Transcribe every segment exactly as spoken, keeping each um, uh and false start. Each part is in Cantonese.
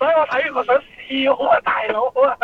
所以我睇我想笑啊，大佬啊！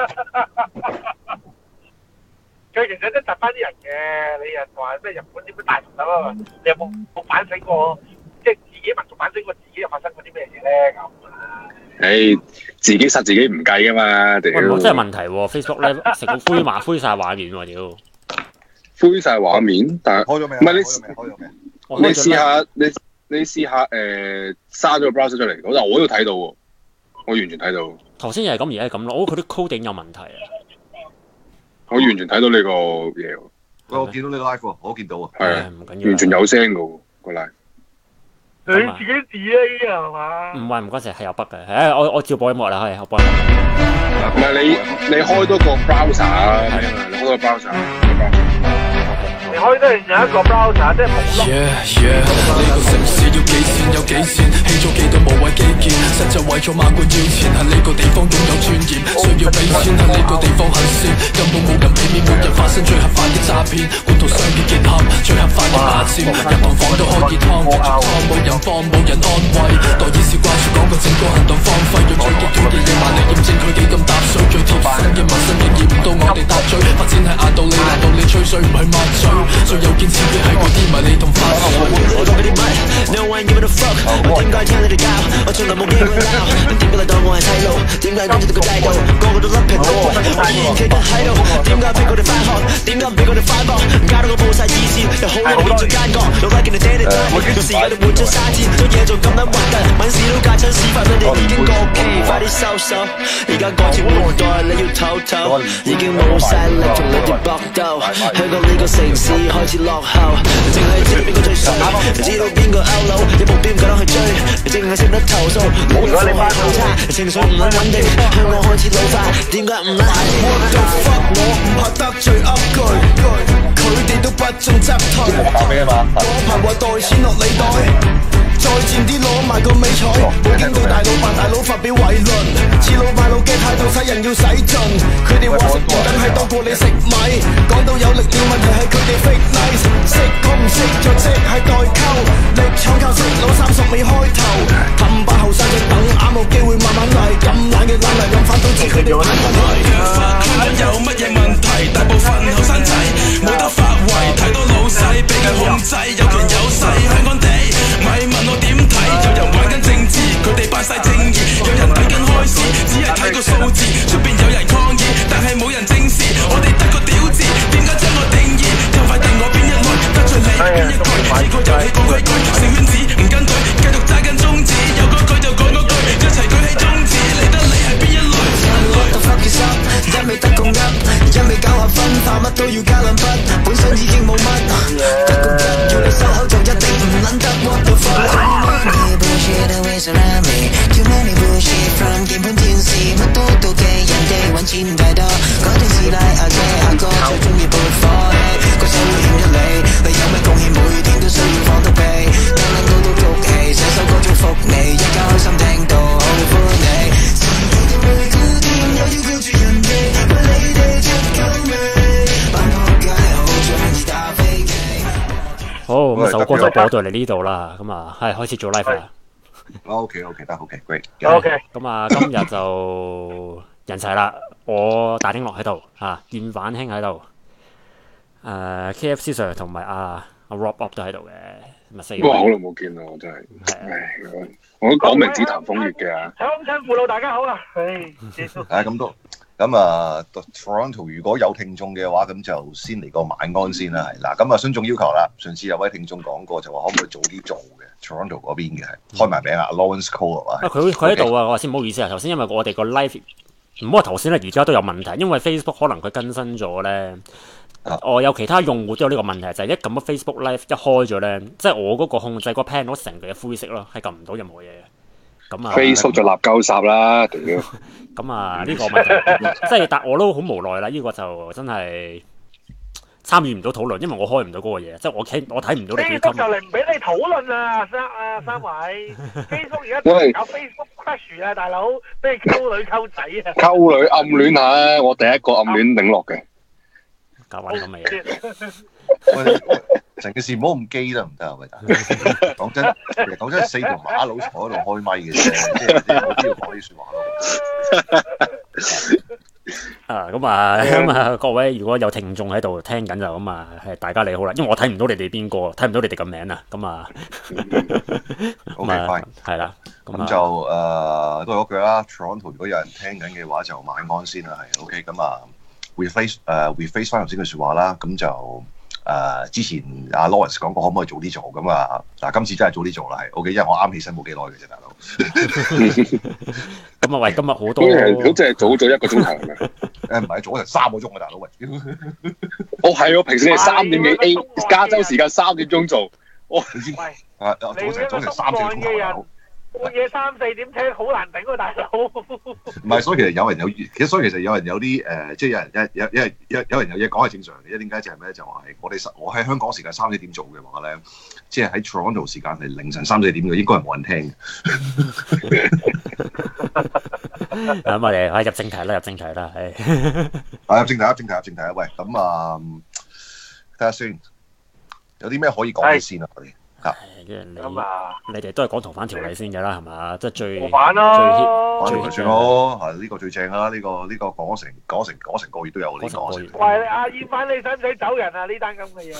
佢其實都窒翻啲人嘅，你又話咩日本點樣大同咁啊？你有冇冇反省過？即係自己民族反省過自己又發生過啲咩嘢咧？咁誒，自己殺自己唔計噶嘛，屌！ 喂，真係問題喎 ，Facebook 咧成個灰麻灰曬畫面喎，屌！ 灰曬畫面，但係開咗未？ 唔係你開咗未？ 你試下你你試下誒刪咗個 browser 出嚟，我我都睇到喎，我完全睇到。 頭先又係咁，而家係咁咯，我覺得佢啲 coding 有問題啊！ 我完全睇到你個嘢喎。 喂，我見到你個 live 喎，我都見到啊。 係啊， 唔緊要， 完全有聲嘅喎個 live。 你自己字啊呢啲係嘛？ 唔係唔該曬，係有筆嘅。誒，我我照播音樂啦，係我播音樂。 唔係你你開多個 browser 啊，係啊，你開多個 browser。 你開得有一個 browser，即係冇碌。 Yeah yeah，呢個城市要幾錢有幾錢，起咗幾多無謂基建，實際為咗萬貫要錢，喺呢個地方擁有尊嚴，需要俾錢喺呢個地方行先，根本冇人俾面，每日發生最合法嘅詐騙，本土商業結合，最合法嘅霸佔，人同房都可以劏，繼續劏，冇人幫冇人安慰，代議士掛住講個整個行動荒廢，用最極端嘅野蠻嚟驗證佢幾咁搭水，最貼身嘅民生經驗唔到我哋搭嘴，發展係壓到你，難道你吹水唔係抹嘴？最有見設計係嗰啲迷你同花絮。我當嗰啲乜 ？No one give a fuck。我點解聽你哋教？我從來冇驚佢鬧。點解你當我係細路？點解跟住到個制度？個個都甩皮佬。我依然企緊喺度。點解逼佢哋返學？點解唔俾佢哋反駁？搞到我冇晒意思，又好難變做奸角。老闆見你爹哋仔，有時喺度換出沙紙，做嘢仲咁撚核突，問事都戒親屎忽，你哋已經過期，快啲收手。而家過節換代，你要唞唞，已經冇晒力同你哋搏鬥。香港呢個城市開始落後，淨係知道邊個最衰，知道邊個 out 佬，有目標唔夠膽去追，淨係識得投訴，冇人放開好差，情緒唔撚穩定，香港開始老化，點解唔撚下先 ？What the fuck， 我唔怕得罪噏句，佢哋都不中則退。嗰排話袋錢落你袋。再賤啲攞埋個美彩，冇見到大佬扮大佬發表偉論，似老賣老嘅態度使人要使盡，佢哋話食鹽梗係多過你食米，講到有力料問題係佢哋 fake nice， 識講唔識就即係代溝，力搶靠識攞三十尾開頭，氹把後生仔等啱冇機會慢慢嚟，咁懶嘅懶嚟飲翻都知佢哋玩問題。香港有乜嘢問題？大部分後生仔冇得發圍，太多老細俾佢控制，有權有勢，香港地咪問我點睇？有人玩緊政治，佢哋扮晒正義；有人睇緊開市，只係睇個數字。出邊有人抗議，但係冇人正視。我哋得個屌字，點解將我定義？就快定我邊一類，得罪你邊一句？呢個遊戲講規矩，成圈子唔跟隊，繼續揸緊宗旨。有嗰句就講嗰句，一齊舉起宗旨。理得你係邊一類？What the fuck is up？一味得共噏，一味搞下分化，乜都要加兩筆，本身已經冇乜。得共噏，要你收口就一定唔撚得。What the fuck？Too many bullshit from 鍵盤電視，乜都妒忌人哋揾錢太多，嗰陣時賴阿姐阿哥最中意撥火氣，個社會欠咗你，你有咩貢獻？每天都需要放到屁，等撚到都谷氣，寫首歌祝福你，一家開心聽到好歡喜。自己都會顧掂，又要顧住人哋，為你哋出夠味，扮撲街好中意打飛機。好，咁首歌就播到嚟呢度啦，咁啊係開始做 live 啦。 OK OK 得 OK great。 OK。 咁啊，今日就人齊啦，我大丁樂喺度嚇，願反兄喺度，誒 K F C Sir 同埋阿阿 Rob Up 都喺度嘅，咪四個。 哇！好耐冇見啦，我真係，唉，我都講明紫檀風月嘅啊。 鄉親父老大家好啦，唉， 唉咁都咁啊 ，Toronto 如果有聽眾嘅話，咁就先嚟個晚安先啦，係嗱，咁啊，孫總要求啦，上次有位聽眾講過就話可唔可以早啲做嘅 Toronto 嗰邊嘅，開埋名啊 Lawrence Cole 啊， 佢佢喺度啊，我話先唔好意思啊，頭先因為我哋個 live 唔好話頭先咧，而家都有問題，因為 Facebook 可能佢更新咗咧。 啊、 我有其他用戶都有呢個問題，就係、是、一撳咗 Facebook Live 一開咗咧，即係我嗰個控制個 panel 成個嘅灰色咯，係撳唔到任何嘢嘅。咁啊 Facebook 就立鳩殺啦，屌！ 咁啊呢個問題，即係但我都好無奈啦，呢、這個就真係參與唔到討論，因為我開唔到嗰個嘢，即係我睇我睇唔到你幾 Facebook 就嚟唔俾你討論啊，三啊三位 Facebook 而家搞 Facebook crush 啊，大佬，俾你溝女溝仔啊！ 溝女暗戀下，我第一個暗戀頂落嘅。 搞玩咁嘅嘢。 成件事唔好咁基得唔得啊？喂，講真，其實講真，四條馬佬坐喺度開咪嘅啫，即係冇必要講啲説話咯。 啊，咁啊，咁啊，各位如果有聽眾喺度聽緊就咁啊，係大家你好啦，因為我睇唔到你哋邊個，睇唔到你哋嘅名啊，咁啊 OK fine， 係啦， 咁就誒都係嗰句啦。Toronto 如果有人聽緊嘅話，就晚安先啦，係 OK。咁啊，reface 誒 reface 翻頭先嘅説話啦，咁就誒之前阿 Lawrence 講過可唔可以早啲做，咁啊嗱，今次真係早啲做啦，係 OK，因為我啱起身冇幾耐嘅啫，大佬。 咁啊喂，今日好多， 好似係早咗一個鐘頭係咪？ 誒唔係，早成三個鐘啊，大佬喂！ 哦係喎，平時你係三點幾 A 加州時間三點鐘做，哦你知喂， 啊早成早成三四個鐘頭大佬。 半夜三四點聽好難頂喎，大佬。 唔係，所以其實有人有，其實所以其實有人有啲誒、呃，即係有人有有有有有人有嘢講係正常嘅。因為點解就係咩？就係我哋我喺香港時間三四點做嘅話咧，即係喺 Toronto 時間係凌晨三四點嘅，應該係冇人聽嘅。 咁我哋可以入正題啦，入正題啦，係。 啊，入正題，入正題，入正題啊！喂，咁啊，睇下先，有啲咩可以講嘅先啊？我哋嚇。 咁啊， 你哋都係講逃犯條例先嘅啦，係嘛？即係最逃犯咯， 最 hit 算咯，係呢個最正啦！呢個呢個講成講成講成個月都有呢個。 喂，阿燕粉，你使唔使走人啊？呢單咁嘅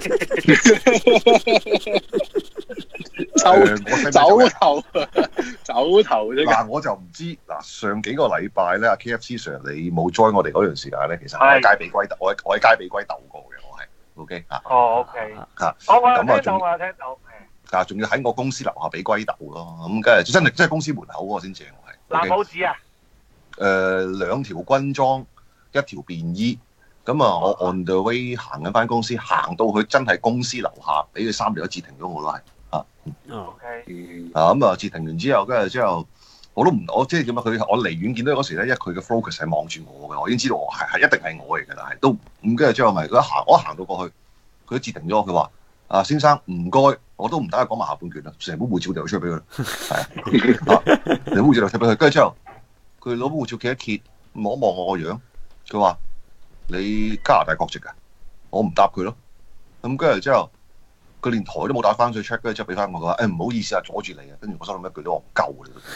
嘢，走走頭走頭啫。 嗱，我就唔知嗱，上幾個禮拜咧，阿 K F C Sir 你冇 join 我哋嗰段時間咧，其實我喺街比龜鬥，我喺我喺街比龜鬥過嘅，我係 OK 啊。 哦 OK 嚇， 我我有咁啊， 聽到，我有聽到。 但係仲要喺我公司樓下俾龜鬥咯，咁梗係真係真係公司門口嗰個先正係。 藍帽子啊！ 誒兩條軍裝，一條便衣，咁啊我 on the way 行緊翻公司，行到佢真係公司樓下，俾佢三條一截停咗我都係啊。 OK。 啊咁啊截停完之後，跟住之後我都唔我即係點啊？佢我離遠見到嗰時咧，因為佢嘅 focus 係望住我嘅，我已經知道我係係一定係我嚟嘅，但係都咁跟住之後咪佢一行我一行到過去，佢都截停咗，佢話。啊，先生唔該，我都唔等佢講埋下半段啦，成本護照掉出去俾佢啦，係啊，成本護照掉出俾佢，跟住之後佢攞本護照揭一揭，望一望我個樣，佢話你加拿大國籍㗎，我唔答佢咯，咁跟住之後佢連台都冇打翻去 check，跟住之後俾翻我，佢話誒唔好意思啊，阻住你啊，跟住我心諗一句都戇鳩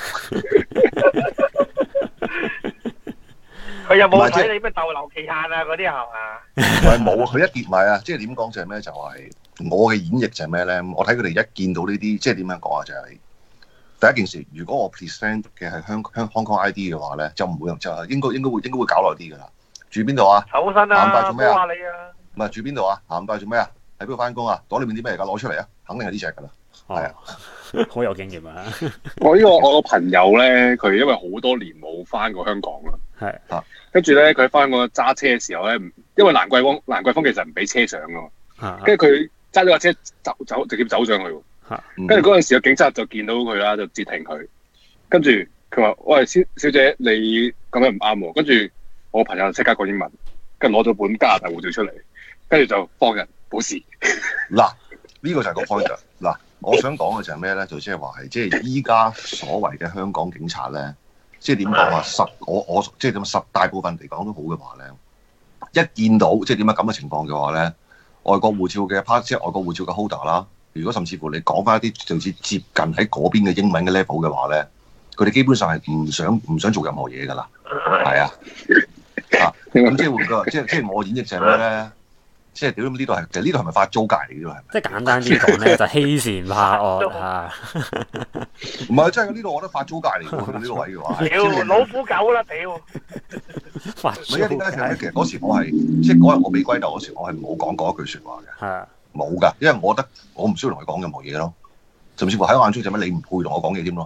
佢有冇睇你咩逗留期限啊？嗰啲係嘛？ 唔係冇，佢一跌埋啊！即係點講就係咩？就係我嘅演繹就係咩咧？我睇佢哋一見到呢啲，即係點樣講啊？就係第一件事，如果我 present 嘅係香香 Hong Kong I D 嘅話咧，就唔會用，就係應該應該會應該會搞耐啲㗎啦。住邊度啊？ 厚身啊！ 鹹帶做咩啊？ 你啊！ 唔係住邊度啊？鹹帶做咩啊？喺邊度翻工啊？袋裏面啲咩嚟㗎？攞出嚟啊！肯定係呢隻㗎啦。係啊， 好有經驗啊！ 我呢個我個朋友咧，佢因為好多年冇翻過香港啦， 係啊，跟住咧佢翻個揸車嘅時候咧，因為蘭桂坊蘭桂坊其實唔俾車上㗎嘛，跟住佢揸咗架車走走直接走上去喎，跟住嗰陣時個警察就見到佢啦，就截停佢，跟住佢話：喂，小小姐，你咁樣唔啱喎。跟住我朋友就即刻講英文，跟住攞咗本加拿大護照出嚟，跟住就放人冇事。 嗱，呢個就係個 point 嗱。我想講嘅就係咩咧？就即係話係，即係依家所謂嘅香港警察咧，即係點講啊？十我我即係點十大部分嚟講都好嘅話咧，一見到即係點解咁嘅情況嘅話咧，外國護照嘅 part 即係外國護照嘅 holder 啦，如果甚至乎你講翻一啲就似接近喺嗰邊嘅英文嘅 level 嘅話咧，佢哋基本上係唔想唔想做任何嘢㗎啦，係啊，啊咁即係換個即係即係我演繹就係咩咧？即係屌呢度係，其實呢度係咪發租界嚟嘅？呢度係咪？ 即係簡單啲講咧，就欺善怕惡嚇。 唔係真係呢度，我覺得發租界嚟嘅呢個位嘅話。 屌老虎狗啦屌！ 發租界。唔係因為點解咧？其實嗰時我係即係嗰日我俾龜鬥嗰時，我係冇講過一句説話嘅。係。冇㗎，因為我覺得我唔需要同佢講任何嘢咯。甚至乎喺我眼中就咩，你唔配同我講嘢添咯，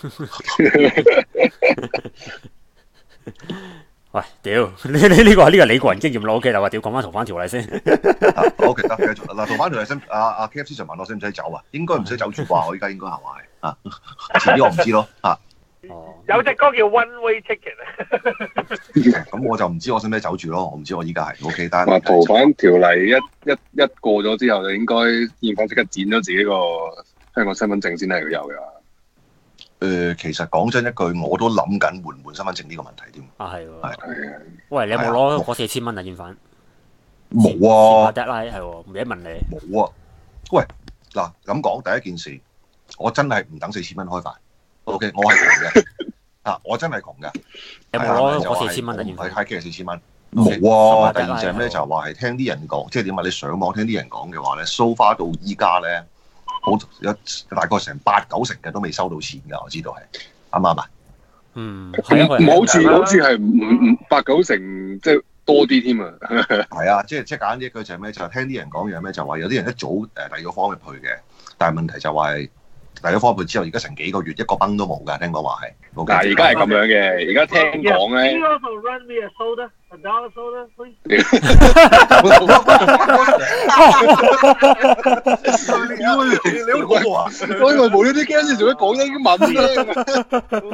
係。 喂，屌！呢呢呢個呢個你個人經驗咯 ，OK 啦，話屌講翻逃犯條例先。 OK 得，繼續嗱，逃犯條例先，阿阿 K F C 就問我使唔使走啊？應該唔使走住啩，我依家應該係話係啊，遲啲我唔知咯嚇。 哦。有隻歌叫 One Way Ticket 啊。 咁我就唔知我使唔使走住咯，我唔知我依家係 OK 單。 話逃犯條例一一一過咗之後，就應該現況即刻剪咗自己個香港身份證先係有㗎。 誒、呃，其實講真一句，我都諗緊換唔換身份證呢個問題添。 啊，係喎。 係。 喂，你有冇攞嗰四千蚊啊？現反？ 冇啊 deadline 係喎，唔記得問你。 冇啊！喂，嗱咁講第一件事，我真係唔等四千蚊開飯。OK， 我係窮嘅啊！我真係窮嘅。 有冇攞嗰四千蚊啊？ 唔係開機係四千蚊。冇啊！第二就係咩？就係話係聽啲人講，即係點啊？你上網聽啲人講嘅話咧 ，so far 到依家咧，好有大概成八九成嘅都未收到錢㗎。我知道係啱唔啱啊？ 嗯， 唔好似好似係五五八九成，即係多啲添啊！ 係啊，即係即係簡單啲一句就係咩？就係聽啲人講嘢咩？就話有啲人一早誒遞咗方入去嘅，但係問題就話係遞咗方入去之後，而家成幾個月一個崩都冇㗎。聽講話係。 嗱，而家係咁樣嘅，而家聽講咧。 你好過啊！ 我以為無端端驚你做乜講英文嘅。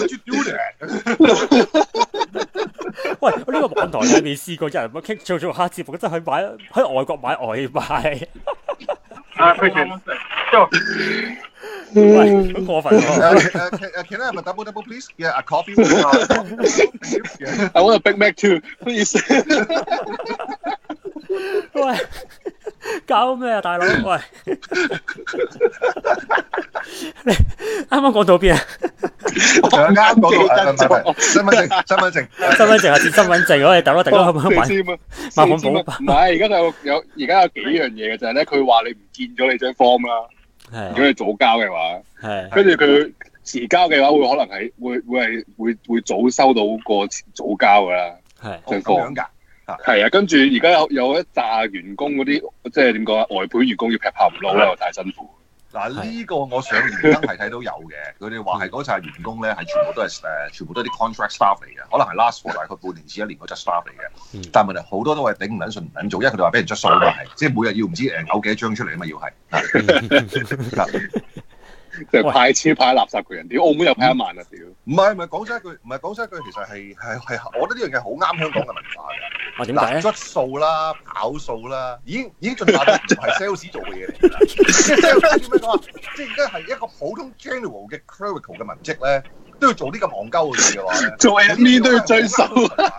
喂，呢個網台你未試過有人傾做做下節目，真係去買喺外國買外賣。 啊，佢哋就。 喂，好過分喎！ 誒誒 Can I have a double double please? Yeah, a coffee. I want a Big Mac too, please. 喂，搞咩啊，大佬？喂，你啱啱講到邊啊？ 我啱啱講到身份證，身份證， 身份證係接身份證，我哋大佬大家可唔可以買買本簿？ 唔係，而家有有而家有幾樣嘢嘅就係咧，佢話你唔見咗你張 form 啦。如果你早交嘅話，跟住佢遲交嘅話，會可能係會會係會會早收到個早交噶啦。 係咁樣㗎， 係啊。跟住而家有有一紮員工嗰啲，即係點講啊？外判員工要劈炮唔撈啦，太辛苦。嗱呢個我上連登係睇到有嘅，佢哋話係嗰紮員工咧係全部都係誒，全部都係啲 contract staff 嚟嘅，可能係 last for 大概半年至一年嗰隻 staff 嚟嘅。但係問題好多都係頂唔撚順唔撚做，因為佢哋話俾人捽數嘛係，即係每日要唔知誒嘔幾多張出嚟啊嘛要係。 就派錢派垃圾嘅人，屌澳門又派一萬啊屌！ 唔係唔係講真一句，唔係講真一句，其實係係係，我覺得呢樣嘢好啱香港嘅文化嘅。 啊點解咧？ 捽數啦，跑數啦，已經已經進化到唔係 sales 做嘅嘢嚟啦。即係 sales 點樣講啊？即係而家係一個普通 general 嘅 clerical 嘅文職咧，都要做啲咁戇鳩嘅嘢嘅話咧， 做 admin 都要追數。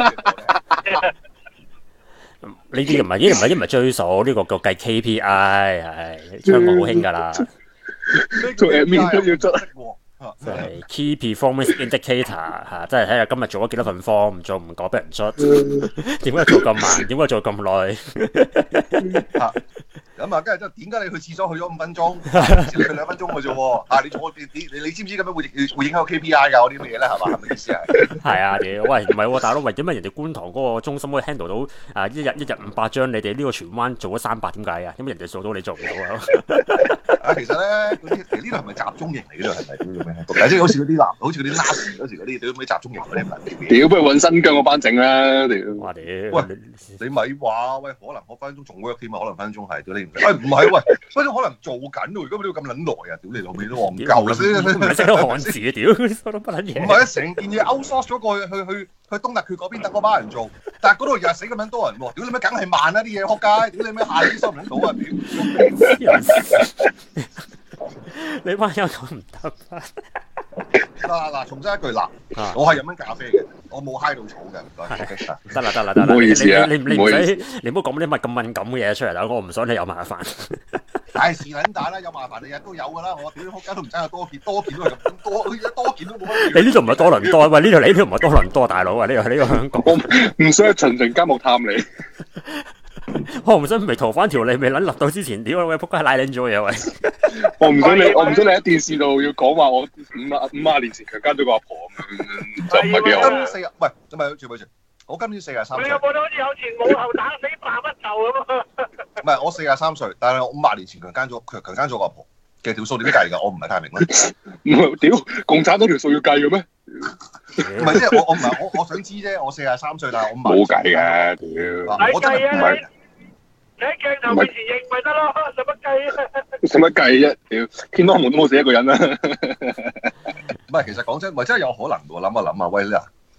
呢啲唔係呢啲唔係啲唔係追數，呢個叫計 K P I 係香港好興㗎啦。 做 admin 都要捽， 就係 key performance indicator 嚇，即係睇下今日做咗幾多份 form，唔做唔講俾人捽。點解做咁慢？點解做咁耐？ 咁啊，跟住即係點解你去廁所去咗五分鐘，只去兩分鐘嘅啫喎？啊，你做你你你知唔知咁樣會會影響個 K P I 㗎？嗰啲乜嘢咧係嘛？係咪意思啊？係啊，屌！喂，唔係喎，大佬，喂，點解人哋觀塘嗰個中心可以 handle 到啊？一日一日五百張，你哋呢個荃灣做咗三百，點解啊？因為人哋做到你做唔到啊！ 啊，其實咧，嗰啲其實呢度係咪集中營嚟㗎？係咪咁做咩？即係好似嗰啲嗱，好似嗰啲 last 嗰時嗰啲屌咩集中營嗰啲文屌，不如揾新疆嗰班整啦！屌， 哇屌！ 喂，你咪話喂，可能我分分鐘仲 work 添啊，可能分分鐘係屌你唔，喂唔係喂，分分鐘可能做緊喎，如果你要咁撚耐啊，屌你老味都戇鳩先， 唔係識得漢字啊屌，收到不撚嘢。 唔係啊，成件嘢 outsource 咗過去去去去東突厥嗰邊等嗰班人做，但係嗰度又係死咁撚多人喎，屌你咩梗係慢啦啲嘢，撲街，屌你咩下啲收唔到啊屌！ 你班友咁唔得啊！ 嗱嗱，重申一句嗱，我係飲緊咖啡嘅，我冇嗨到草嘅，唔該。 得啦得啦得啦， 唔好意思啊， 你你唔使你唔好講啲乜咁敏感嘅嘢出嚟啦，我唔想你有麻煩。 唉，是撚蛋啦，有麻煩你日都有㗎啦，我屌你仆街都唔爭有多件，多件都係咁多，多件都冇乜。 你呢度唔係多倫多，喂呢度你呢度唔係多倫多，大佬啊，呢個呢個香港。 我唔想巡巡監獄探你。 我唔想未逃翻條例未撚立到之前，屌喂仆街拉撚咗嘢喂！ 我唔想你，我唔想你喺電視度要講話我五啊五廿年前強姦咗個阿婆咁樣，就唔係幾好。 今年四啊，喂，唔係住唔住？我今年四十三歲。 你有冇到好似有前冇後打死爸乜頭咁啊？ 唔係，我四十三歲，但係我五廿年前強姦咗強強姦咗個阿婆嘅條數點計㗎？我唔係太明啦。 唔係屌，共產黨條數要計嘅咩？ 唔係即係我我唔係我我想知啫，我四十三歲，但係我冇計嘅屌。 我真係唔係。你喺鏡頭面前認咪得咯，使乜計啊？ 使乜計啫？屌，天安門都冇死一個人啦。 唔係，其實講真，咪真係有可能喎。諗下諗下，喂嗱，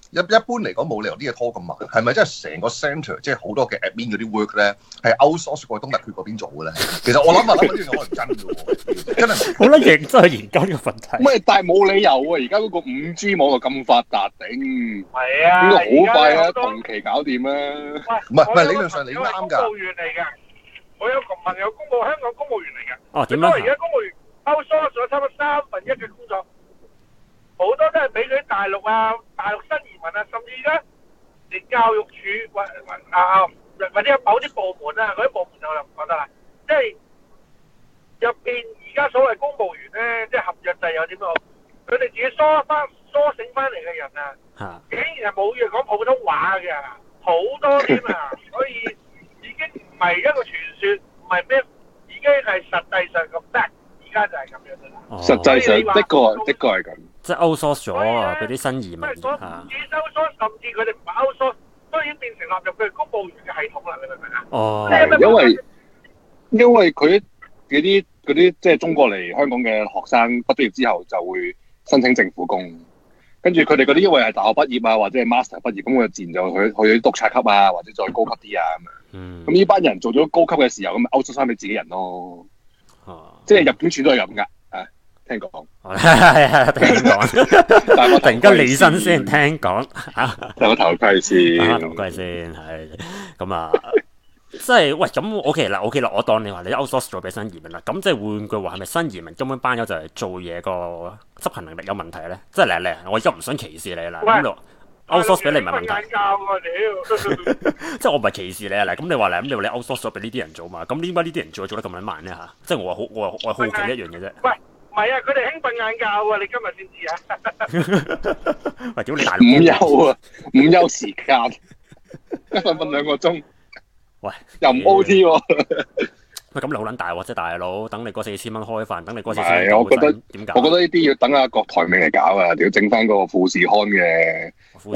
一一般嚟講冇理由啲嘢拖咁慢，係咪真係成個 centre 即係好多嘅 admin 嗰啲 work 咧係 outsource 過去東特區嗰邊做嘅咧？其實我諗下諗下呢樣可能真嘅喎，真係好撚認真去研究呢個問題。 唔係，但係冇理由喎！而家嗰個五 G 網絡咁發達，頂係啊， 應該好快啊，同期搞掂啦。 唔係唔係理論上你啱㗎。 公務員嚟㗎，我有個朋友公務香港公務員嚟㗎。 哦，點樣？因為而家樣？ 公務員 outsource 咗差唔多三分一嘅工作。好多都係俾佢大陸啊、大陸新移民啊，甚至而家連教育處或或啊或者有某啲部門啊，嗰啲部門我就唔覺得啦。即係入邊而家所謂公務員咧，即係合約制有啲咩？佢哋自己梳翻梳醒翻嚟嘅人啊，竟然係冇嘢講普通話嘅，好多添啊！所以已經唔係一個傳說，唔係咩，已經係實際上咁得。而家就係咁樣嘅啦。 實際上的確的確係咁。 即係 outsource 咗啊！俾啲新移民嚇。 自己 outsource，甚至佢哋唔係 outsource，都已經變成納入佢哋公務員嘅系統啦。你明唔明啊？ 哦。 因為因為佢嗰啲嗰啲即係中國嚟香港嘅學生畢咗業之後就會申請政府工，跟住佢哋嗰啲因為係大學畢業啊或者係 master 畢業，咁佢自然就去去督察級啊或者再高級啲啊咁樣。嗯。咁呢班人做咗高級嘅時候，咁咪 outsource 翻俾自己人咯。哦。即係入境處都係咁㗎。聽講係係聽講，但係我突然間離身先聽講嚇， 戴個頭盔先， 戴個頭盔先係咁啊！即係喂咁 OK 啦 OK 啦，我當你話你 outsource 咗俾新移民啦，咁即係換句話係咪新移民根本班友就係做嘢個執行能力有問題咧？即係嚟嚟，我而家唔想歧視你啦，咁就 outsource 俾你唔係問題。即係我唔係歧視你啊！嗱，咁你話嚟咁你話你 outsource 咗俾呢啲人做嘛？咁點解呢啲人做做得咁撚慢咧嚇？即係我話好我我係好奇一樣嘢啫。 喂！唔係啊，佢哋興瞓晏覺喎，你今日先知啊！ 喂，屌你大佬！ 午休啊，午休時間，一瞓瞓兩個鐘， 喂， 又唔 O T 喎。 喂，咁你好撚大喎，即係大佬，等你嗰四千蚊開飯，等你嗰四千蚊。 係，我覺得點搞？ 我覺得呢啲要等阿郭台銘嚟搞啊，屌整翻個富士康嘅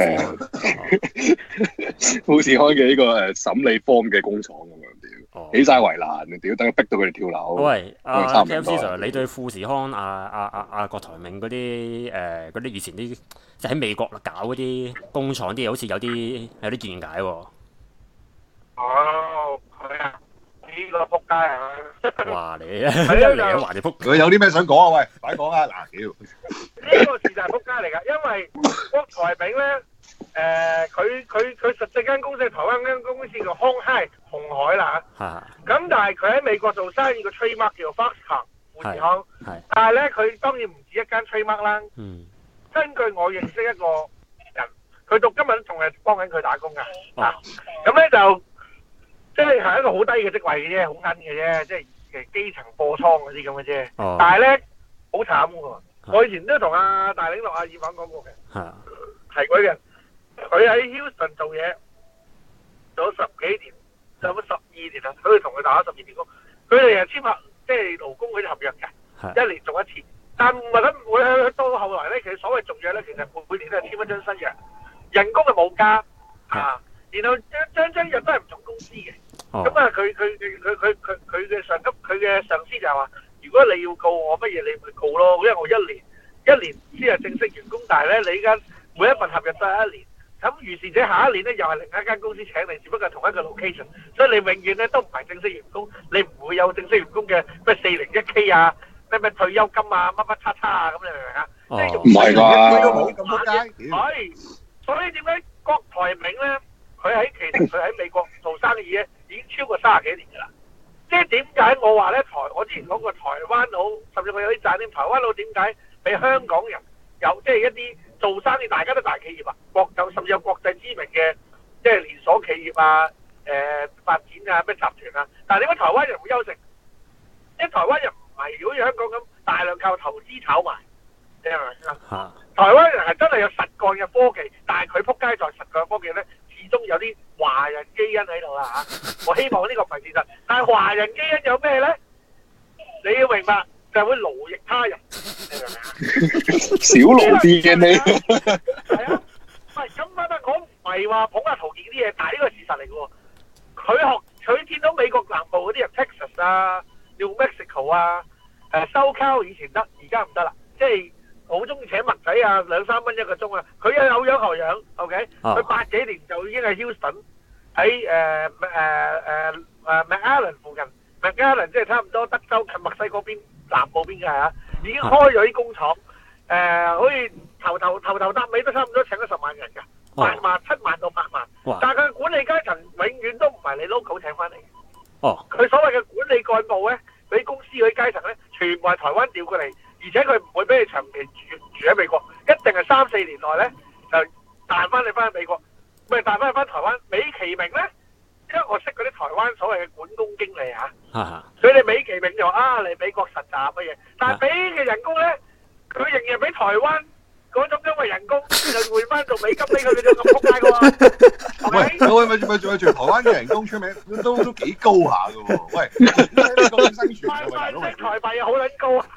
誒，富士康嘅呢個誒審理方嘅工廠咁樣屌，起晒圍欄，屌等佢逼到佢哋跳樓。 喂，阿 K F C Sir，你對富士康阿阿阿阿郭台銘嗰啲誒嗰啲以前啲即係喺美國搞嗰啲工廠啲嘢，好似有啲有啲見解喎。 哦，係啊。呢個仆街啊！ 哇你一嚟都話你仆， 佢有啲咩想講啊？喂，快講啊！嗱，屌呢個事就係仆街嚟㗎，因為郭台銘咧，誒佢佢佢實際間公司係台灣間公司叫 Hon Hai 鴻海啦嚇。咁但係佢喺美國做生意個 trademark 叫做 Foxconn 富士康。係。但係咧，佢當然唔止一間 trademark 啦。嗯。根據我認識一個人，佢到今日仲係幫緊佢打工㗎。啊。咁咧就。即係係一個好低嘅職位嘅啫，好奀嘅啫，即係誒基層貨倉嗰啲咁嘅啫。哦、但係咧好慘喎！哦、我以前都同阿大領落阿耳房講過嘅，啊、提過嘅。佢喺 Houston 做嘢做咗十幾年，做咗十二年啦。佢同佢打咗十二年工，佢哋又簽合即係勞工嗰啲合約嘅，的一年做一次。但唔係咁，會去到後來咧，其實所謂續約咧，其實每年都係簽一張新約，人工係冇加啊。然後張張約都係唔同公司嘅，咁啊佢佢佢佢佢佢佢嘅上級佢嘅上司就係話，如果你要告我乜嘢，你咪告咯，因為我一年一年先係正式員工，但係咧你依家每一份合約都係一年，咁於是者下一年咧又係另一間公司請你，只不過係同一個 location，所以你永遠咧都唔係正式員工，你唔會有正式員工嘅咩四零一 K 啊，咩咩退休金啊，乜乜叉叉啊，咁你明唔明啊？ 唔係啩？ 係，所以點解郭台銘咧？佢喺其實佢喺美國做生意咧，已經超過三十幾年㗎啦。即係點解我話咧台？我之前講過台灣佬，甚至我有啲讚啲台灣佬點解比香港人有即係一啲做生意大家都大企業啊，國有甚至有國際知名嘅即係連鎖企業啊、誒、呃、發展啊、咩集團啊。但係點解台灣人會優勝？因為台灣人唔係如果香港咁大量靠投資炒賣，你明唔明啊？台灣人係真係有實幹嘅科技，但係佢撲街在實幹科技咧。始終有啲華人基因喺度啦嚇，我希望呢個唔係事實。但係華人基因有咩咧？你要明白就係會勞役他人，你明唔明啊？ 小勞啲嘅你係啊，唔係咁啊！我唔係話捧下陶健啲嘢，但係呢個係事實嚟嘅喎。佢學佢見到美國南部嗰啲人 Texas 啊、New Mexico 啊、誒收溝以前得，而家唔得啦。即係好中意請麥仔啊，兩三蚊一個鐘啊，佢又有樣學樣 ，OK，佢、oh. 八幾年就已經係 Houston 喺誒誒誒誒 McAllen 附近 ，McAllen 即係差唔多德州近墨西哥邊南部邊嘅係啊，已經開咗啲工廠，誒、呃，好似頭頭頭頭搭尾都差唔多請咗十萬人㗎，八萬七萬到八萬， oh. 但係佢管理階層永遠都唔係你 local 請翻嚟嘅， 哦， 佢所謂嘅管理幹部咧，俾公司嗰啲階層咧，全部係台灣調過嚟。而且佢唔會俾你長期住住喺美國，一定係三四年內咧就彈翻你翻去美國，咪彈翻去翻台灣。美其名咧，因為我識嗰啲台灣所謂嘅管工經理嚇，所以你美其名就話啊嚟美國實習乜嘢，但係俾嘅人工咧，佢仍然俾台灣嗰種咁嘅人工，就換翻做美金俾佢，佢就咁撲街嘅喎。 喂，喂，咪住咪住咪住，台灣嘅人工出名都都幾高下嘅喎。喂，呢個生存嘅大佬，台幣又好撚高啊！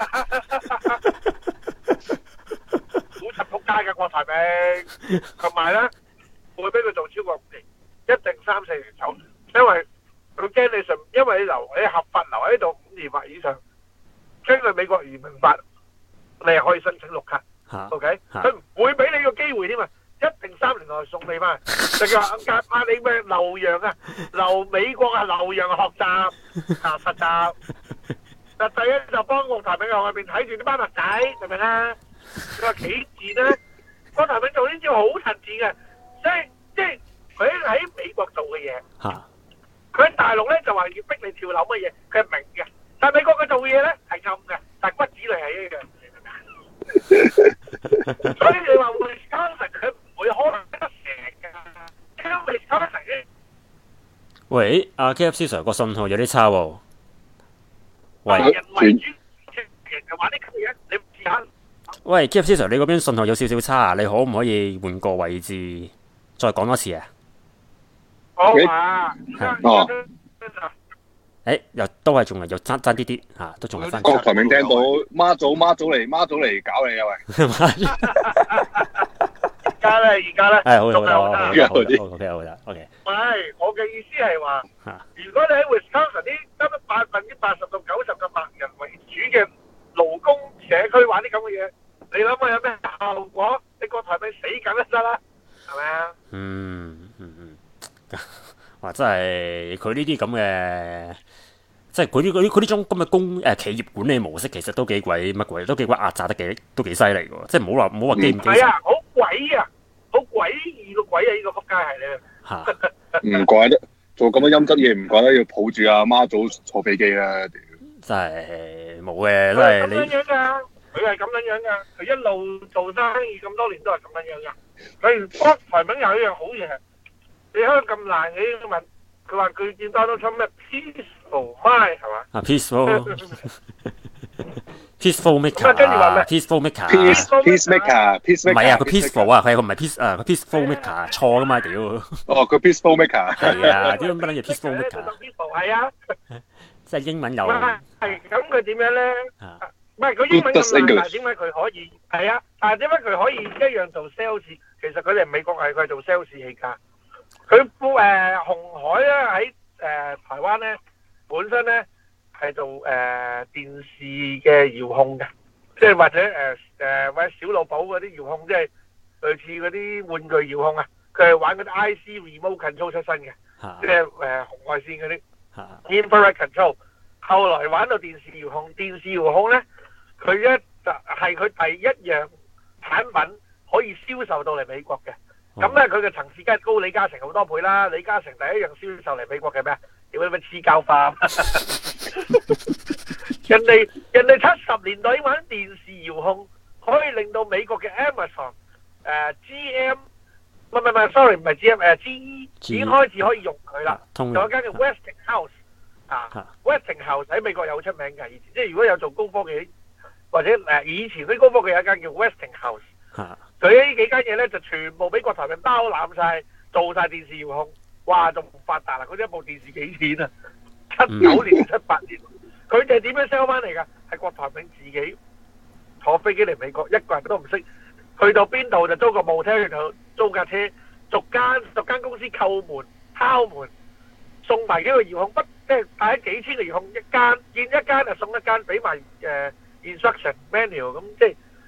好柒撲街嘅國台幣，同埋咧唔會俾佢做超過五年，一定三四年走，因為佢驚你順，因為你留你合法留喺度五年或以上，根據美國移民法，你係可以申請綠卡。OK，佢唔會俾你個機會添啊！一定三年內送你翻，就叫話怕你咩留洋啊，留美國啊，留洋學習啊實習。嗱，第一就幫國台銘喺外邊睇住啲班麥仔，明唔明啊？佢話企賤咧，國台銘做呢招好陳賤嘅，即係即係佢喺美國做嘅嘢，佢喺大陸咧就話要逼你跳樓乜嘢，佢係明嘅，但係美國佢做嘅嘢咧係暗嘅，但係骨子裏係一樣。所以你話會交成佢唔會可能得成㗎，因為交成嘅。 喂，阿 K F C Sir 個信號有啲差喎。喂， 人為主，人就話啲咁嘅嘢，你唔試下？ 喂 ，K F C Sir 你嗰邊信號有少少差啊，你可唔可以換個位置再講多次啊？ 好啊， 哦。 誒，又都係仲係又爭爭啲啲嚇，都仲係爭。 郭台銘聽到媽祖媽祖嚟媽祖嚟搞你啊喂！ 而家咧，而家咧， 係好好好， 而家好啲。 O K O K O K。 唔係，我嘅意思係話，如果你喺 Wisconsin 啲得百分之八十到九十嘅白人為主嘅勞工社區玩啲咁嘅嘢，你諗下有咩效果？你郭台銘死梗都得啦，係咪啊？ 嗯嗯嗯，哇！真係佢呢啲咁嘅。即係佢啲啲佢呢種咁嘅公誒企業管理模式，其實都幾鬼乜鬼，都幾鬼壓榨得幾都幾犀利嘅。即係唔好話唔好話基唔基。 係啊，好鬼啊，好詭異個鬼啊！呢、這個仆街係你。 嚇！唔怪得做咁多陰質嘢，唔怪得要抱住阿媽祖坐飛機啦！ 真係冇嘅，真係你。 咁樣樣㗎，佢係咁樣樣㗎，佢一路做生意咁多年都係咁樣樣㗎。佢郭台銘有一樣好嘢，你香港咁爛嘅英文，佢話佢見到都出咩 peaceful mind 係嘛？ 啊 peaceful peaceful maker，peaceful maker，peace maker，peace maker， 唔係啊，佢 peaceful 啊，佢係佢唔係 peace 啊，佢 peaceful maker 錯噶嘛屌！ 哦，佢 peaceful maker 係啊，點解乜撚嘢 peaceful maker？ 係啊， 即係英文有係咁佢點樣咧？唔係佢英文咁爛，但係點解佢可以係啊？但係點解佢可以一樣做 sales？其實佢哋美國係佢係做 sales 起家。佢副誒鴻海咧喺誒台灣咧本身咧係做誒、呃、電視嘅遙控嘅，即係或者誒誒、呃、或者小老寶嗰啲遙控，即係類似嗰啲玩具遙控啊。佢係玩嗰啲 I C remote control 出身嘅，即係誒紅外線嗰啲 infrared control。後來玩到電視遙控，電視遙控咧佢一就係佢第一樣產品可以銷售到嚟美國嘅。咁咧佢嘅層次梗係高李嘉誠好多倍啦！李嘉誠第一樣銷售嚟美國嘅咩？點解咩黐膠花？人哋人哋七十年代已經玩電視遙控，可以令到美國嘅 Amazon、誒 G M， 唔係唔係 sorry 唔係 G M 誒 G E 已經開始可以用佢啦。仲有間叫 Westinghouse 啊 ，Westinghouse 喺美國有好出名㗎，以前即係如果有做高科技或者誒以前啲高科技有一間叫 Westinghouse。佢呢幾間嘢咧就全部俾郭台銘包攬晒，做晒電視遙控，哇仲發達啦！嗰一部電視幾錢啊？七九年、七八年，佢哋點樣 sell 翻嚟㗎？係郭台銘自己坐飛機嚟美國，一個人都唔識，去到邊度就租個模車，就租架車，逐間逐間公司叩門、敲門，送埋幾個遙控，不即係帶幾千個遙控一間，見一間就送一間，俾埋誒 instruction manual 咁即係。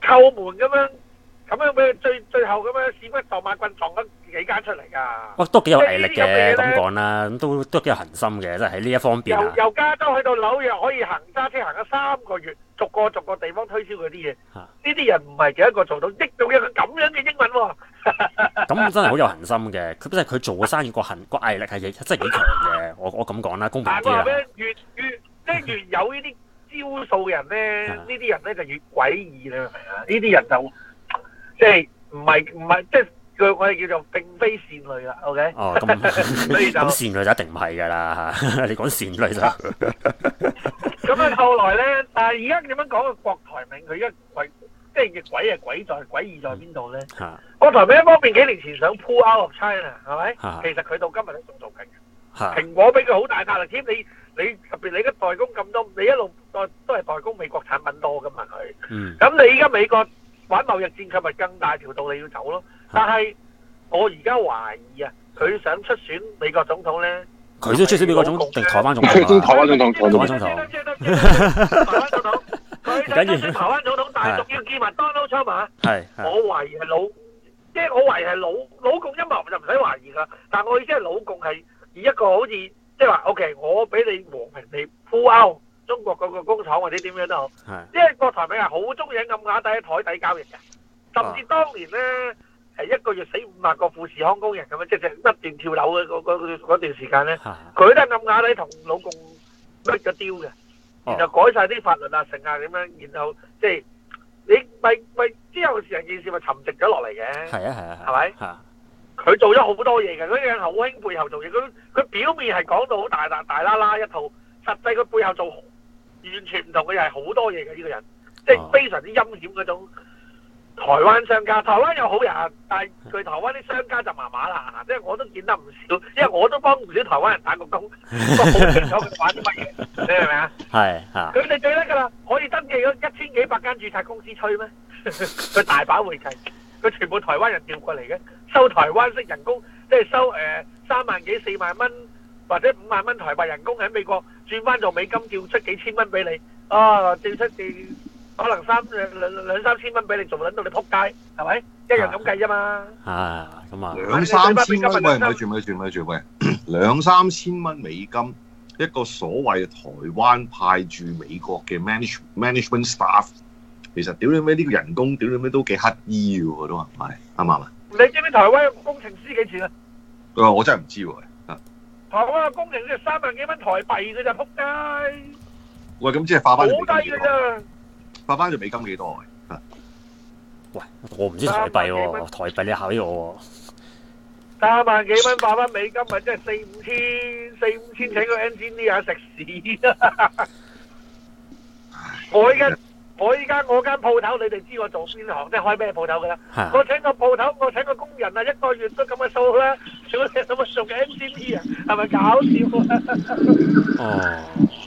扣門咁樣。咁樣俾最最後咁樣屎忽撞馬棍撞咗幾間出嚟㗎。 哇，都幾有毅力嘅咁講啦，咁都都幾有恒心嘅，即係喺呢一方面由由加州去到紐約可以行揸車行咗三個月，逐個逐個地方推銷嗰啲嘢。呢啲人唔係幾一個做到，益到一個咁樣嘅英文喎。 咁真係好有恒心嘅，佢即係佢做嘅生意個恒個毅力係真係幾強嘅。我我咁講啦，公平啲啦。 越越即係越有呢啲招數嘅人咧，呢啲人咧就越詭異，你明唔明啊？呢啲人就〜即係唔係唔係，即係佢我哋叫做並非善類啦 ，OK？ 哦，咁所以就咁善類就一定唔係㗎啦嚇。你講善類就咁啊，後來咧，但係而家點樣講個郭台銘？佢而家鬼即係嘅鬼係鬼在詭異在邊度咧？郭台銘一方面幾年前想 pull out of China 係咪？其實佢到今日都仲做緊嘅。蘋果俾佢好大壓力添，你你特別你而家代工咁多，你一路代都係代工美國產品多㗎嘛佢。嗯。咁你而家美國玩貿易戰，佢咪更大條道理要走咯？但係我而家懷疑啊，佢想出選美國總統咧， 佢都出選美國總統定台灣總統？ 台灣總統，台灣總統。 台灣總統，佢想出選台灣總統，但係仲要見埋 Donald Trump 啊！係，我懷疑係老，即係我懷疑係老老共陰謀就唔使懷疑㗎。但係我意思係老共係以一個好似即係話 ，OK， 我俾你和平地 pull out中國嗰個工廠或者點樣都好，因為郭台銘係好中意喺暗啞底喺台底交易嘅，甚至當年咧係一個月死五萬個富士康工人咁樣，即係不斷跳樓嘅嗰嗰段時間咧，佢都係暗啞底同老共甩咗雕嘅，然後改晒啲法律啊、成啊點樣，然後即係你咪咪之後成件事咪沉寂咗落嚟嘅， 係啊係啊， 係咪？佢做咗好多嘢嘅，嗰啲人好興背後做嘢，佢佢表面係講到好大大大啦啦一套，實際佢背後做完全唔同嘅，又係好多嘢嘅呢個人，即係非常之陰險嗰種台灣商家。台灣有好人，但係佢台灣啲商家就麻麻啦，即係我都見得唔少，因為我都幫唔少台灣人打過工，都好清楚佢玩啲乜嘢，你明唔明啊？係嚇。佢哋最叻㗎啦，可以登記咗一千幾百間註冊公司吹咩？佢大把會計，佢全部台灣人調過嚟嘅，收台灣式人工，即係收誒三萬幾四萬蚊。或者五萬蚊台幣人工喺美國轉翻做美金，調出幾千蚊俾你，啊，調出嘅可能三兩兩三千蚊俾你，仲撚到你撲街，係咪？一樣咁計啫嘛。啊，咁啊， 兩三千蚊，喂，咪住咪住咪住喂，兩三千蚊美金，一個所謂台灣派駐美國嘅 manage management staff， 其實屌你咩呢個人工，屌你咩都幾乞衣嘅喎，都係，啱唔啱啊？ 你知唔知台灣工程師幾錢啊？ 誒，我真係唔知喎。 台灣嘅工程師三萬幾蚊台幣嘅咋，撲街！ 喂，咁即係化翻好低嘅咋？ 化翻咗美金幾多啊？ 喂，我唔知台幣喎，台幣你考我喎。 三萬幾蚊化翻美金，咪即係四五千，四五千請個 engineer 食屎啦！我依家我依家我間鋪頭，你哋知我做邊行，即係開咩鋪頭㗎啦？我請個鋪頭，我請個工人啊，一個月都咁嘅數啦。少你咁嘅數嘅 engineer 係咪搞笑啊？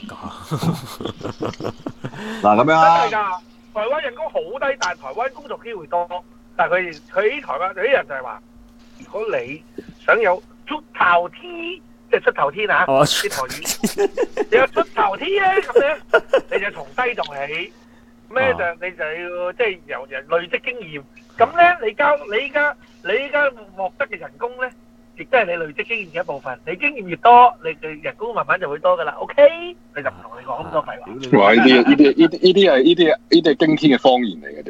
哦， 嗱咁樣啊！ 真係㗎，台灣人工好低，但係台灣工作機會多。但係佢佢啲台灣有啲人就係話，如果你想有出頭天，即係出頭天啊！啲台語，你有出頭天咧咁樣，你就從低做起。咩就你就要即係由人累積經驗，咁咧你交你依家你依家獲得嘅人工咧，亦都係你累積經驗嘅一部分。你經驗越多，你嘅人工慢慢就會多噶啦。OK，你就唔同你講咁多廢話。 哇！呢啲呢啲呢啲呢啲係呢啲呢啲係驚天嘅謊言嚟嘅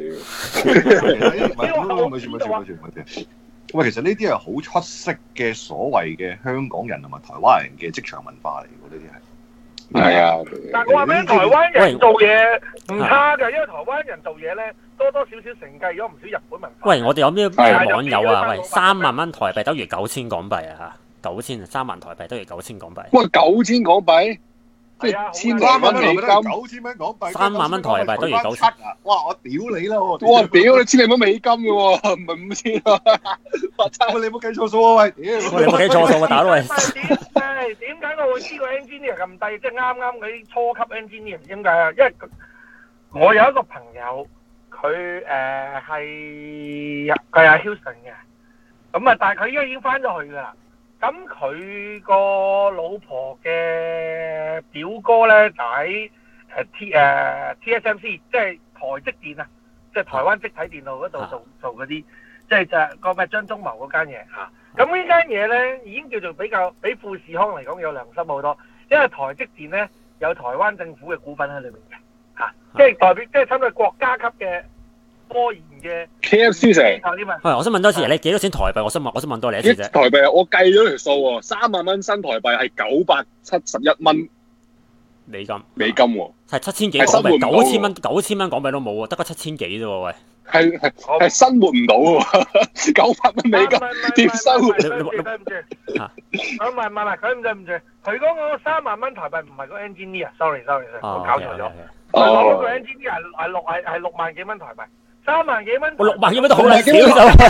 屌。 咪住咪住咪住咪住。喂，其實呢啲係好出色嘅所謂嘅香港人同埋台灣人嘅職場文化嚟嘅，呢啲係。 係啊， 但係我話俾台灣人做嘢唔差㗎，因為台灣人做嘢咧多多少少承繼咗唔少日本文化。 喂，我哋有咩網友啊？喂，三萬蚊台幣等於九千港幣啊！嚇，九千啊，三萬台幣等於九千港幣。 喂，九千港幣，即係千零蚊美金， 九千蚊港幣， 三萬蚊台幣等於九千啊！ 哇！我屌你啦！我屌你千零蚊美金嘅喎，唔係五千啊！ 喂，你冇計錯數啊！喂，屌！ 你冇計錯數啊！打到喂！ 係點解我會知個 engineer 咁低？即係啱啱嗰啲初級 engineer 點解啊？因為我有一個朋友，佢誒係佢係 Houston 嘅，咁啊，但係佢依家已經翻咗去㗎啦。咁佢個老婆嘅表哥咧就喺誒 T 誒 T S M C，即係台積電啊， 即係台灣積體電路嗰度做做嗰啲，即係就係個咩張忠謀嗰間嘢嚇。咁呢間嘢咧已經叫做比較比富士康嚟講有良心好多，因為台積電咧有台灣政府嘅股份喺裏面嘅嚇，即係代表即係差唔多國家級嘅科研嘅 K F C 成。 係，我想問多次，你幾多錢台幣？我想問，我想問多你一次啫。 台幣我計咗條數喎，三萬蚊新台幣係九百七十一蚊美金。美金喎， 係七千幾港幣，九千蚊九千蚊港幣都冇喎，得個七千幾啫喎，喂。 係係係生活唔到喎，九百蚊美金點生活？ 對唔住對唔住，唔係唔係佢唔對唔住，佢嗰個三萬蚊台幣唔係個 engineer，sorry sorry sorry，我搞錯咗。佢講嗰個 engineer 係係六係係六萬幾蚊台幣。三萬幾蚊， 我六萬幾蚊都好少就，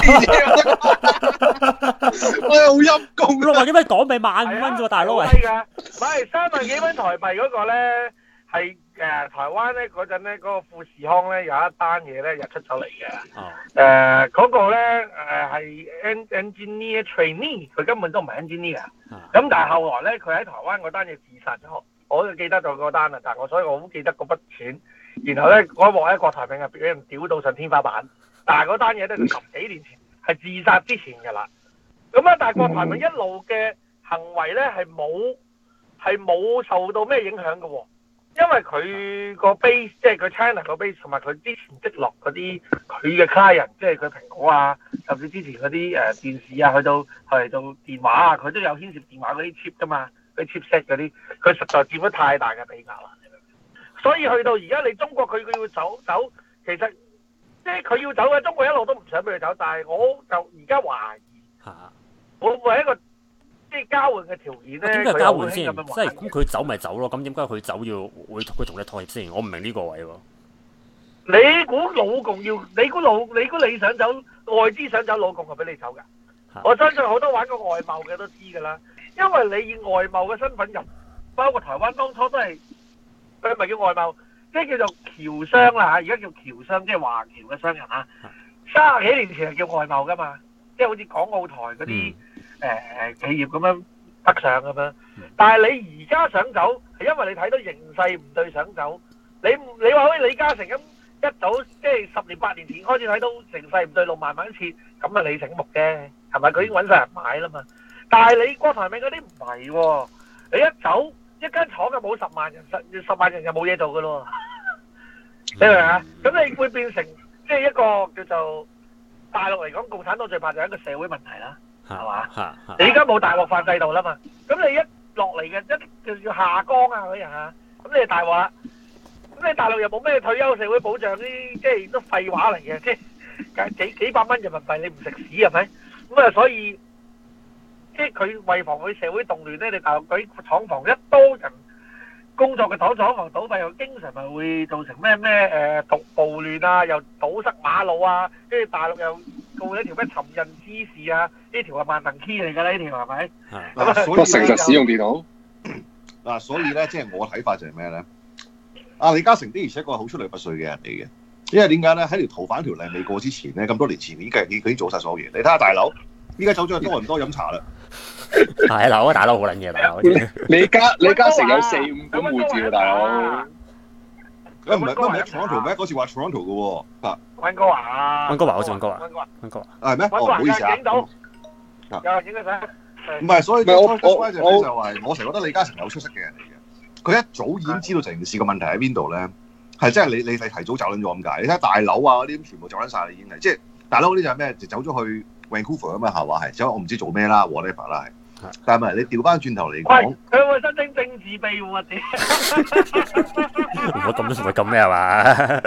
我好陰公， 六萬幾蚊港幣萬五蚊啫喎，大佬。 係㗎，唔係三萬幾蚊台幣嗰個咧係誒台灣咧嗰陣咧嗰個富士康咧有一單嘢咧日出咗嚟嘅，誒嗰個咧誒係 engineer trainee， 佢根本都唔係 engineer，咁但係後來咧佢喺台灣嗰單嘢自殺咗，我就記得咗嗰單啦，但係我所以我好記得嗰筆錢。然後咧，嗰幕咧國台名係俾人屌到上天花板，但係嗰單嘢咧就十幾年前係自殺之前㗎啦。咁啊，但係國台名一路嘅行為咧係冇係冇受到咩影響嘅喎，因為佢個 base 即係佢 China 個 base 同埋佢之前積落嗰啲佢嘅 client，即係佢蘋果啊，甚至之前嗰啲誒電視啊，去到去到電話啊，佢都有牽涉電話嗰啲 chip 㗎嘛，嗰啲 chipset 嗰啲，佢實在佔咗太大嘅比較啦。所以去到而家，你中國佢佢要走走，其實即係佢要走嘅，中國一路都唔想俾佢走。但係我就而家懷疑，會唔會係一個即係交換嘅條件咧？ 點解交換先？即係咁佢走咪走咯？咁點解佢走要會佢同你妥協先？我唔明呢個位喎。 你估老共要？你估老？你估你想走？外資想走，老共就俾你走㗎？我相信好多玩過外貿嘅都知㗎啦。因為你以外貿嘅身份入，包括台灣當初都係。佢咪叫外貿，即係叫做僑商啦嚇，而家叫僑商，即係華僑嘅商人啦。三十幾年前係叫外貿噶嘛，即係好似港澳台嗰啲誒企業咁樣北上咁樣。但係你而家想走，係因為你睇到形勢唔對想走。你你話好似李嘉誠咁，一早即係十年八年前開始睇到形勢唔對路，慢慢撤，咁啊你醒目啫，係咪？佢已經揾晒人買啦嘛。但係你郭台銘嗰啲唔係喎，你一走。一間廠嘅冇十萬人，十十萬人就冇嘢做噶咯，你明唔明啊？咁你會變成即係一個叫做大陸嚟講，共產黨最怕就係一個社會問題啦，係嘛？你而家冇大鑊飯制度啦嘛，咁你一落嚟嘅一就要下崗啊嗰啲嚇，咁你大鑊啦。咁你大陸又冇咩退休社會保障，啲即係都廢話嚟嘅，即係幾幾百蚊人民幣你唔食屎係咪？咁啊所以。即係佢為防佢社會動亂咧，你大陸嗰啲廠房一多人工作嘅廠廠房倒閉，又經常咪會造成咩咩誒暴暴亂啊，又堵塞馬路啊，跟住大陸又告一條咩尋釁滋事啊，呢條係萬能 key 嚟㗎啦，呢條係咪？ 嗱，所以誠實使用電腦。 嗱，所以咧，即係我睇法就係咩咧？阿李嘉誠的而且確係好出類拔萃嘅人嚟嘅，因為點解咧？喺條逃犯條例未過之前咧，咁多年前已經佢已經做晒所有嘢。你睇下大佬，依家走咗去多倫多飲茶啦。 大佬啊，大佬好撚嘢，大佬。 李嘉李嘉誠有四五本護照啊，大佬。 佢唔係唔係 Toronto 咩？嗰次話 Toronto 嘅喎。啊， 溫哥華啊。 溫哥華好似溫哥華。溫哥華。 係咩？哦，唔好意思啊。 影到。有人影佢相。 唔係，所以我我我就係我成日覺得李嘉誠係好出色嘅人嚟嘅。佢一早已經知道成件事個問題喺邊度咧，係真係你你你提早走撚咗咁解。你睇大樓啊嗰啲全部走撚晒，已經係即係大樓嗰啲就係咩？就走咗去 Vancouver 啊嘛，係話係，所以我唔知做咩啦 whatever 啦係。但係咪你調翻轉頭嚟講， 佢會申請政治庇護啊？屌！ 唔好咁都唔會咁咩係嘛？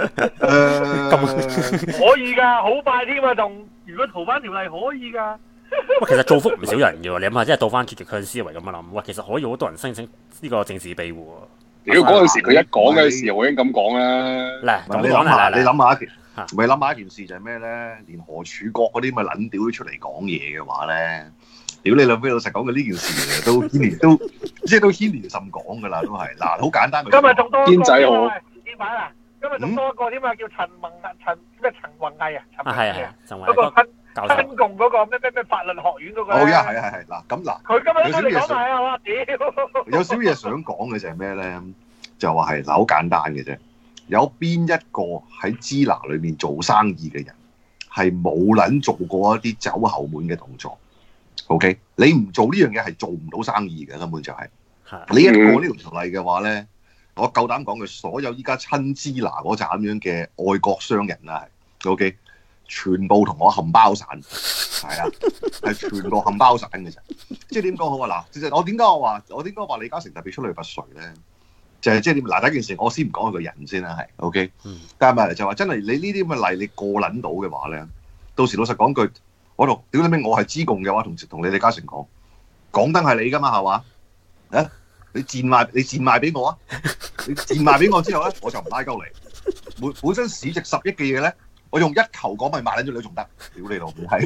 誒，可以㗎，好快添啊！仲如果逃犯條例可以㗎。 喂，其實造福唔少人嘅喎，你諗下，即係倒翻脱極向思維咁樣諗，喂，其實可以好多人申請呢個政治庇護喎。 如果嗰陣時佢一講嘅時候，我已經咁講啦。 嗱，咁你諗下，你諗下一件， 嚇， 咪諗下一件事就係咩咧？連何柱國嗰啲咁嘅撚屌都出嚟講嘢嘅話咧，屌你兩飛老實講嘅呢件事都牽連都即係都牽連甚廣㗎啦，都係嗱，好簡單。 今日仲多堅仔好。 點解啊？今日仲多一個添啊，叫陳宏啊，陳咩陳宏毅啊？ 啊係啊，陳宏毅嗰個分。新共嗰個咩咩咩法律學院嗰個咧， 好呀，係係係嗱咁嗱， 佢今日都嚟講埋啊！哇屌， 有少嘢想講嘅就係咩咧？就話係嗱好簡單嘅啫。 有邊一個喺支那裏面做生意嘅人係冇撚做過一啲走後門嘅動作 ？OK， 你唔做呢樣嘢係做唔到生意嘅，根本就係、是。你一過呢條條例嘅話咧，我夠膽講佢所有依家親支那嗰扎咁樣嘅愛國商人啦，OK， 全部同我冚包散，係啊，係全部冚包散嘅啫。即係點講好啊？嗱，其實我點解我話我點解話李嘉誠特別出類拔萃咧？就係即係點？嗱，第一件事我先唔講佢個人先啦，係 OK、嗯。但係問題就話真係你呢啲咁嘅例你過撚到嘅話咧，到時老實講句，我同屌你咩？我係資共嘅話，同同你李嘉誠講，港燈係你㗎嘛，係嘛？啊，你賤賣你賤賣俾我啊！你賤賣俾我之後咧，我就唔拉鳩你。本本身市值十億嘅嘢咧，我用一球港幣賣撚咗你仲得？屌你老母係，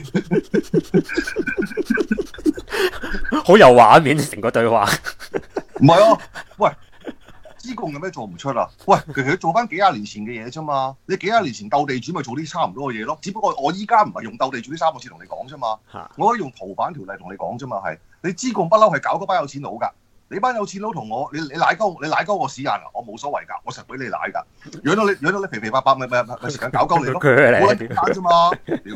好有畫面成個對話。 唔係啊，喂！資共有咩做唔出啊？喂，其實佢做翻幾廿年前嘅嘢啫嘛。你幾廿年前鬥地主咪做啲差唔多嘅嘢咯。只不過我依家唔係用鬥地主呢三個字同你講啫嘛。我可以用逃犯條例同你講啫嘛。係你資共不嬲係搞嗰班有錢佬㗎。你班有錢佬同我，你你奶鳩你奶鳩我屎眼啊！我冇所謂㗎，我實俾你奶㗎。養到你養到你肥肥白白咪咪咪時間搞鳩你咯。冇撚簡單啫嘛。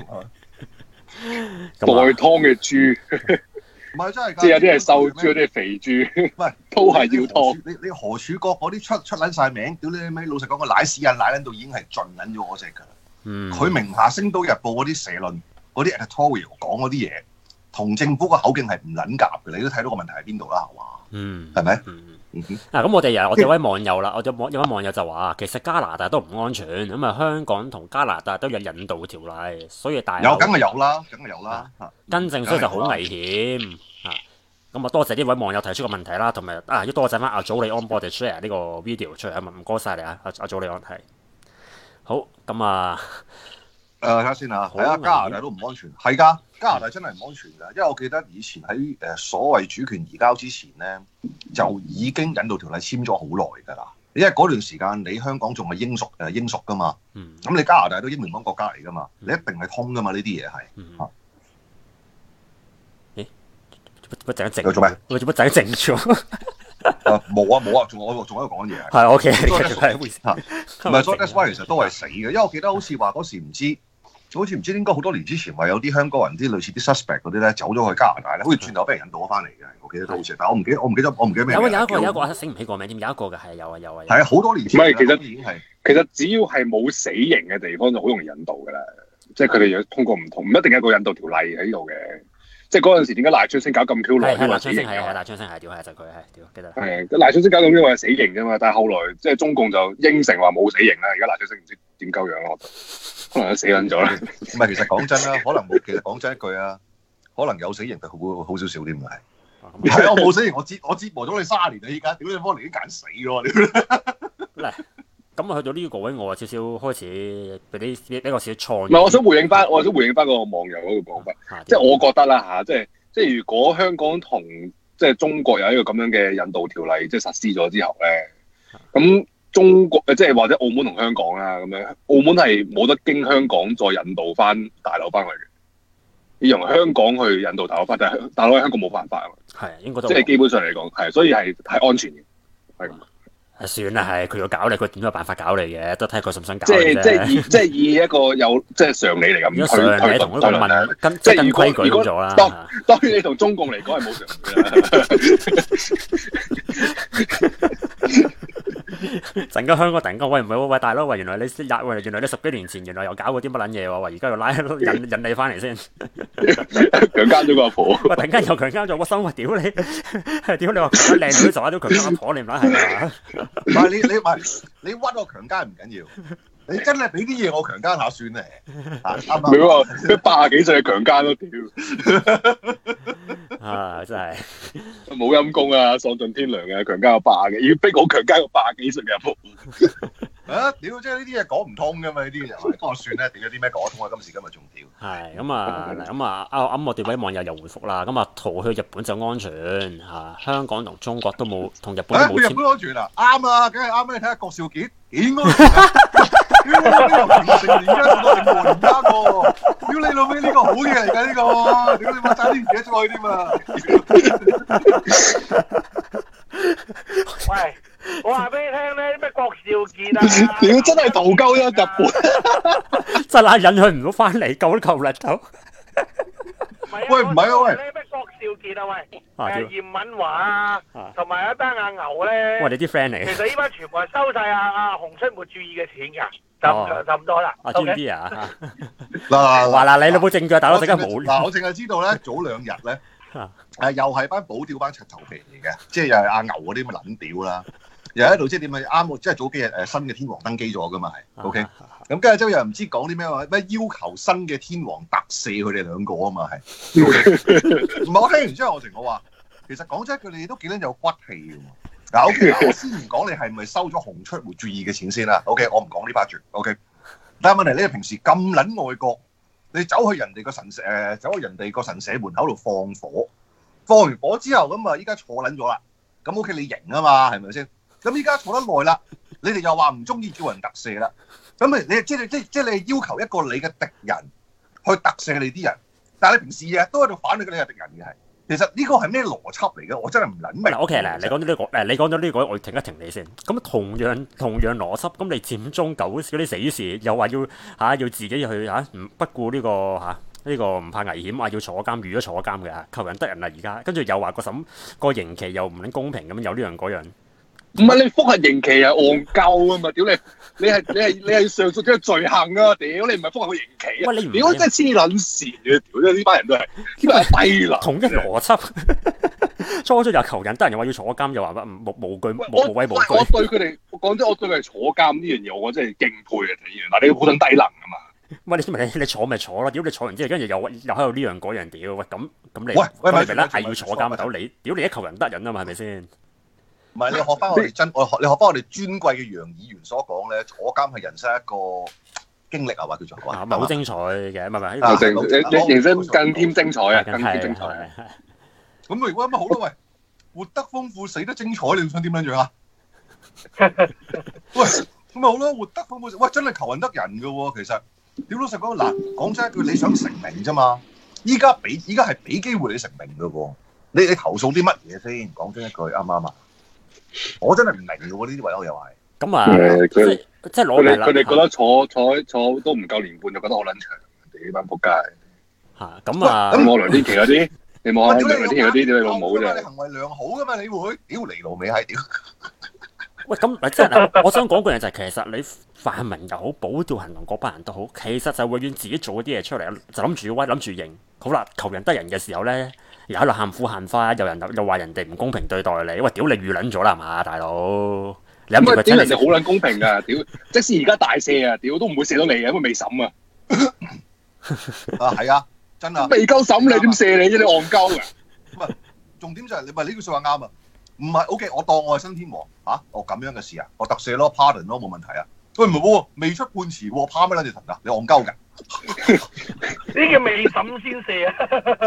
代湯嘅豬。 唔係真係， 即係有啲係瘦豬，有啲係肥豬， 喂， 都係要湯。 你你何處國嗰啲出出撚晒名，屌你咩？老實講，個奶屎人奶撚到已經係盡撚咗嗰隻㗎啦。嗯，佢名下《星島日報》嗰啲社論、嗰啲 editorial 講嗰啲嘢，同政府個口徑係唔撚夾嘅。你都睇到個問題喺邊度啦，係嘛？嗯，係咪？嗯嗯哼。 嗱，咁我哋又我哋有位網友啦，我有有位網友就話，其實加拿大都唔安全，咁啊香港同加拿大都有引渡條例，所以大有梗係有啦，梗係有啦。 更正所以就好危險。咁啊，多謝呢位網友提出個問題啦，同埋啊，要多謝翻阿祖利安幫我哋 share 呢個 video 出嚟啊，唔該晒你啊，阿阿祖利安係。好，咁啊， 誒睇下先啊，係啊，加拿大都唔安全，係㗎，加拿大真係唔安全㗎，因為我記得以前喺誒所謂主權移交之前咧，就已經引渡條例簽咗好耐㗎啦。因為嗰段時間你香港仲係英屬誒英屬㗎嘛，咁、嗯、你加拿大都英聯邦國家嚟㗎嘛，你一定係通㗎嘛，呢啲嘢係。嗯乜整靜？ 佢做咩？ 佢做乜整靜咗？ 冇啊冇啊，仲我仲喺度講嘢。 係 OK，係回事嚇。 唔係，所以 that's why 其實都係死嘅，因為我記得好似話嗰時唔知，好似唔知應該好多年之前話有啲香港人啲類似啲 suspect 嗰啲咧走咗去加拿大咧，好似轉頭俾人引渡咗翻嚟嘅。我記得都好似，但係我唔記得，我唔記得，我唔記得咩。 有有一個有一個醒唔起個名添，有一個嘅係有啊有啊。 係啊，好多年前。 唔係，其實已經係其實只要係冇死刑嘅地方就好容易引渡㗎啦。即係佢哋有通過唔同，唔一定有一個引渡條例喺度嘅。即係嗰陣時點解賴昌星搞咁 Q 耐？ 係賴昌星係係賴昌星係屌係就佢係屌記得。 係賴昌星搞咁 Q 耐係死刑㗎嘛，但係後來即係中共就應承話冇死刑啦。而家賴昌星唔知點鳩樣咯，可能都死撚咗啦。 唔係，其實講真啦，可能冇。其實講真一句啊，可能有死刑就會好少少啲，唔係。係啊，我冇死刑，我折我折磨咗你卅年啦，依家屌你幫你已經揀死喎。 咁啊，去到呢個位，我啊少少開始俾啲俾個少創。 唔係，我想回應翻，我想回應翻個網友嗰個講法，即係我覺得啦嚇，即係即係如果香港同即係中國有一個咁樣嘅引渡條例即係實施咗之後咧，咁中國即係或者澳門同香港啦咁樣，澳門係冇得經香港再引渡翻大陸翻去嘅，要用香港去引渡大陸翻，但係大陸喺香港冇辦法啊嘛。 係應該都即係基本上嚟講係，所以係係安全嘅，係咁。 算啦，係佢要搞你，佢點有辦法搞你嘅？都睇佢想唔想搞即係即係以即係以一個有即係常理嚟咁去去同一個問跟即係跟規矩咗啦。 當當然你同中共嚟講係冇常理啦。 陣間香港突然間喂唔係喂喂大佬喂，原來你廿喂原來你十幾年前原來又搞過啲乜撚嘢喎？喂而家又拉引引你翻嚟先， 強姦咗個阿婆。 喂突然間又強姦咗個心，喂屌你，屌你話強姦靚女就話都強姦阿婆，你唔撚係嘛？ 唔係你你唔係你屈我強姦唔緊要，你真係俾啲嘢我強姦下算咧。啱唔啱？ 你話佢八十幾歲強姦都屌啊！真係冇陰功啊，喪盡天良嘅強姦個八嘅，要逼我強姦個八十幾歲嘅阿婆。 啊！屌，即係呢啲嘢講唔通噶嘛？呢啲嘢，不過算啦，屌有啲咩講得通啊？今時今日仲屌。 係咁啊，咁啊，啱啱我哋位網友又回覆啦。咁啊，逃去日本就安全嚇，香港同中國都冇同日本都冇簽。 去日本安全啊？啱啊，梗係啱啦！你睇下郭兆傑幾安全啊？屌你又平成年家做到成年家個，屌你老味呢個好嘢嚟㗎呢個，屌你媽差啲唔記得咗佢添啊！ 喂。 我話俾你聽咧，咩郭兆傑啊， 屌真係屠鳩咗日本， 真係引佢唔到翻嚟，救咗球力頭。 喂，唔係啊，喂， 咩郭兆傑啊，喂，誒嚴敏華啊，同埋一班阿牛咧， 喂，你啲 friend 嚟。 其實呢班全部係收晒阿阿洪出沒注意嘅錢㗎，就就咁多啦。 阿 Jim 啊， 嗱話嗱你有冇證據？大佬陣間冇。 嗱，我淨係知道咧，早兩日咧，誒又係班保釣班柒頭皮嚟嘅，即係又係阿牛嗰啲咁嘅撚屌啦。又喺度即係點啊？啱即係早幾日誒新嘅天皇登基咗噶嘛係 ，OK。咁跟住之後又唔知講啲咩話，咩要求新嘅天皇特赦佢哋兩個啊嘛係。唔係我聽完之後我成我話，其實講真佢哋都幾撚有骨氣嘅喎。嗱 OK， 我先唔講你係咪收咗紅出沒注意嘅錢先啦。OK， 我唔講呢 part 住。OK， 但係問題你平時咁撚愛國，你走去人哋個神社誒，走去人哋個神社門口度放火，放完火之後咁啊，依家坐撚咗啦。咁 OK 你型啊嘛係咪先？咁依家坐得耐啦，你哋又話唔中意叫人特赦啦，咁咪你即係即即係你要求一個你嘅敵人去特赦你啲人，但係你平時日日都喺度反你嘅你嘅敵人嘅係，其實呢個係咩邏輯嚟嘅？我真係唔撚明。 嗱 OK 嗱，你講到呢個誒，你講到呢個，我停一停你先。咁同樣同樣邏輯，咁你佔中九嗰啲死事，又話要嚇要自己去嚇唔不顧呢個嚇呢個唔怕危險，話要坐監，預咗坐監嘅，求人得人啦而家，跟住又話個審個刑期又唔撚公平咁樣，有呢樣嗰樣。 唔係你覆核刑期係戇鳩啊嘛！屌你，你係你係你係上訴咗罪行啊！屌你唔係覆核個刑期啊！ 喂，你唔屌真係黐撚線嘅！屌真係呢班人都係呢班係低能。 同一邏輯，初初又求人得人，又話要坐監，又話乜無無懼無畏無懼。 我對佢哋講真，我對佢哋坐監呢樣嘢，我真係敬佩啊！嗱，你好撚低能啊嘛！ 喂，你咪你你坐咪坐咯，屌你坐完之後，跟住又又喺度呢樣嗰樣屌，喂咁咁你喂喂咪咪啦，係要坐監到你，屌你一求人得人啊嘛，係咪先？ 唔係你學翻我哋真，我學你學翻我哋尊貴嘅楊議員所講咧，坐監係人生一個經歷啊，話叫做係嘛， 好精彩嘅，唔係唔係， 啊，你你人生更添精彩啊，更添精彩。 咁如果咁好啦，喂，活得豐富，死得精彩，你想點樣樣啊？喂，咁咪好咯，活得豐富，喂，真係求人得人嘅喎，其實，屌老實講，嗱，講真一句，你想成名啫嘛，依家俾依家係俾機會你成名嘅喎，你你投訴啲乜嘢先？講真一句，啱唔啱啊？我真係唔明嘅喎，呢啲位我又係。 咁啊，即係即係攞嚟啦。 佢哋覺得坐坐坐都唔夠年半，就覺得好撚長。哋呢班仆街。嚇，咁啊，咁我梁天琦嗰啲，你冇啊？梁天琦嗰啲，屌你老母啫！你行為良好噶嘛？你會屌你老味閪屌！ 喂，咁嗱，即係嗱，我想講句嘢就係，其實你泛民又好，保釣行動嗰班人都好，其實就永遠自己做啲嘢出嚟，就諗住威，諗住贏。好啦，求人得人嘅時候咧。又喺度喊苦喊花，有人又話人哋唔公平對待你，喂，屌你預撚咗啦嘛，大佬！你諗住佢屌人哋好撚公平㗎，屌！即使而家大赦啊，屌都唔會赦到你嘅，因為未審啊。 啊，係啊，真啊！ 未夠審你點赦你啫？你戇鳩㗎！ 唔係重點就係你咪呢句説話啱啊！唔係 OK，我當我係新天王嚇，我咁樣嘅事啊，我特赦咯 ，pardon 咯，冇問題啊。喂，唔係喎，未出判詞喎，趴乜撚住騰㗎？你戇鳩㗎？ 呢叫未審先射啊！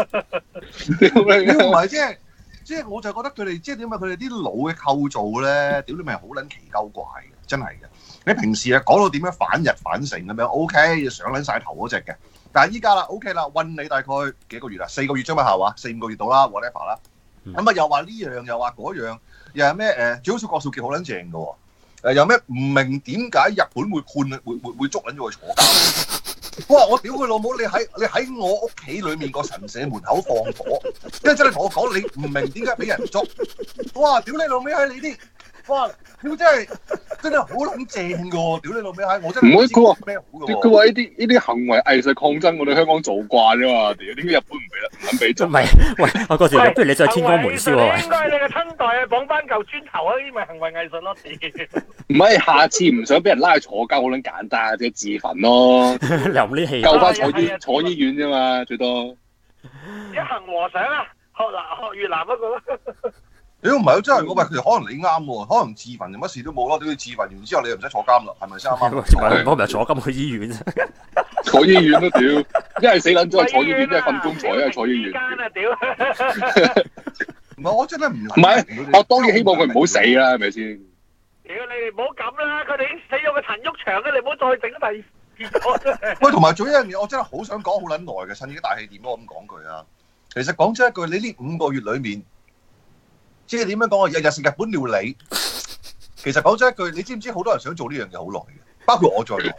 唔係即係即係，我就覺得佢哋即係點啊？佢哋啲腦嘅構造咧，屌你咪好撚奇鳩怪嘅，真係嘅。你平時啊講到點樣反日反成咁樣 ，OK 上撚晒頭嗰隻嘅。但係依家啦 ，OK 啦，韞你大概幾個月啊？四個月啫嘛，係嘛？四五個月到啦 ，whatever 啦。咁啊又話呢樣又話嗰樣，又係咩誒？最好笑郭少傑好撚正嘅喎。誒有咩唔明點解日本會判會會會捉撚咗佢坐監？哇！我屌佢老母！你喺你喺我屋企裏面個神社門口放火，跟住真係同我講你唔明點解俾人捉？哇！屌你老味喺你啲，哇！屌真係真係好撚正嘅喎！屌你老味喺我真係唔會佢話咩好嘅喎？ 佢話呢啲呢啲行為藝術抗爭，我哋香港做慣啫嘛！屌點解日本唔俾啦？唔肯俾捉？ 唔係，喂，我嗰時不如你再天光門燒啊！ 應該係你個親代啊，綁翻嚿磚頭啊！呢啲咪行為藝術咯， 唔係，下次唔想俾人拉去坐監，好撚簡單，即係自焚咯。 留呢氣， 救翻坐醫坐醫院啫嘛，最多。 一行和尚啊，學南學越南嗰個咯。 屌唔係，真係我話佢可能你啱喎，可能自焚就乜事都冇咯。屌你自焚完之後，你又唔使坐監啦，係咪先啱啱？ 我咪坐監去醫院啫。 坐醫院都屌，一係死撚咗坐醫院，一係瞓棺材，一係坐醫院。間啊屌！ 唔係我真係唔唔係，我當然希望佢唔好死啦，係咪先？ 屌你哋唔好咁啦，佢哋已經死咗個陳毓祥啦，你唔好再整第二個真係。 喂，同埋仲有一樣嘢，我真係好想講好撚耐嘅，趁而家大氣點咯咁講句啊。其實講真一句，你呢五個月裡面，即係點樣講啊？日日食日本料理， 其實講真一句，你知唔知好多人想做呢樣嘢好耐嘅，包括我在內。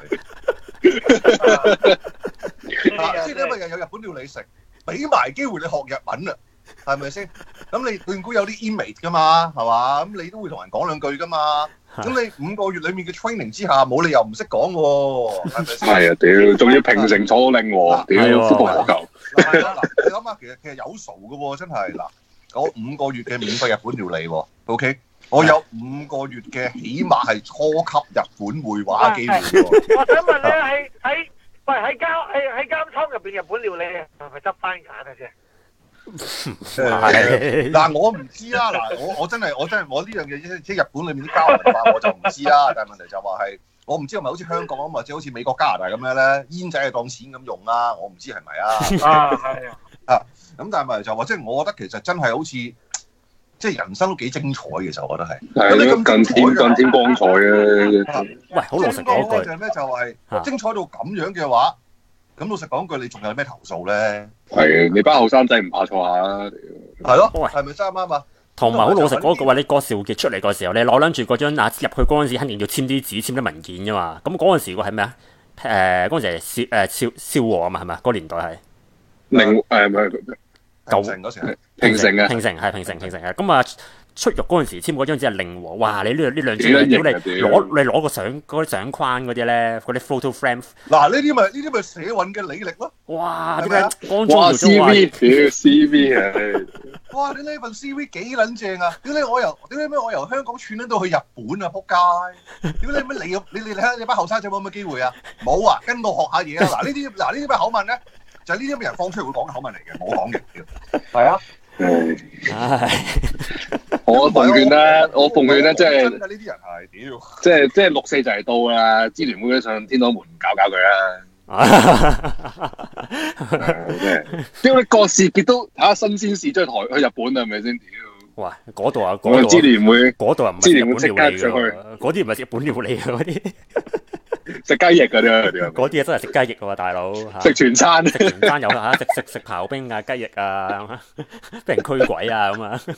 即係因為又有日本料理食，俾埋機會你學日文啊，係咪先？咁你斷估有啲 image 噶嘛，係嘛？咁你都會同人講兩句噶嘛。咁你五個月裡面嘅 training 之下，冇理由唔識講喎，係咪先？ 係啊，屌，仲要平成初令喎，屌，福國球。 嗱嗱，你諗下，其實其實有數嘅喎，真係嗱，我五個月嘅免費日本料理喎 ，OK， 我有五個月嘅起碼係初級日本會話機會喎。 我想問你喺喺喂喺監喺喺監倉入邊日本料理係咪執翻揀嘅啫？ 誒嗱，我唔知啦。嗱，我我真係我真係我呢樣嘢即係日本裏面啲交流文化我就唔知啦。但係問題就話係我唔知係咪好似香港咁，或者好似美國加拿大咁樣咧，煙仔係當錢咁用啦。我唔知係咪啊？ 啊係啊。啊咁但係問題就話即係我覺得其實真係好似即係人生都幾精彩嘅，其實我覺得係。 係咯，近天近天光彩啊！ 喂，好老實講句， 就係咩？就係精彩到咁樣嘅話。咁老實講句，你仲有咩投訴咧？ 係你班後生仔唔怕錯下， 係咯，係咪真啱啊？ 同埋好老實講句話，你郭兆傑出嚟嗰時候，你攞撚住嗰張啊入去嗰陣時，肯定要簽啲紙、簽啲文件噶嘛。咁嗰陣時個係咩啊？誒嗰陣時係少誒少少和啊嘛，係咪啊？嗰年代係零誒唔係平成嗰時， 平成啊， 平成係平成平成係咁啊！出獄嗰陣時簽嗰張紙係令和，哇！你呢呢兩張如果你攞你攞個相嗰啲相框嗰啲咧，嗰啲 photo frame， 嗱呢啲咪呢啲咪社運嘅履歷咯。 哇！點解光哇 C V 屌 C V 啊！ 哇！你呢份 C V 幾撚正啊？點解我由點解咩我由香港串撚到去日本啊？仆街！點解你咩你你你睇下你班後生仔冇乜機會啊？冇啊！跟我學下嘢啊！嗱呢啲嗱呢啲咩口吻咧？就係呢啲咩人放出嚟會講嘅口吻嚟嘅，我講嘅。係啊。 唉， 我奉勸咧，我奉勸咧，即係呢啲人係屌， 即係即係六四就嚟到啦，支聯會都上天安門搞搞佢啦。即係，屌你郭士傑都睇下新鮮事，出去台去日本啊，係咪先？屌， 喂，嗰度啊，嗰度支聯會， 嗰度啊唔係日本料理㗎，嗰啲唔係日本料理㗎，嗰啲。 食雞翼嗰啲， 嗰啲嘢真係食雞翼喎，大佬。 食全餐， 食全餐有嚇，食食食刨冰啊、雞翼啊，俾人驅鬼啊咁啊。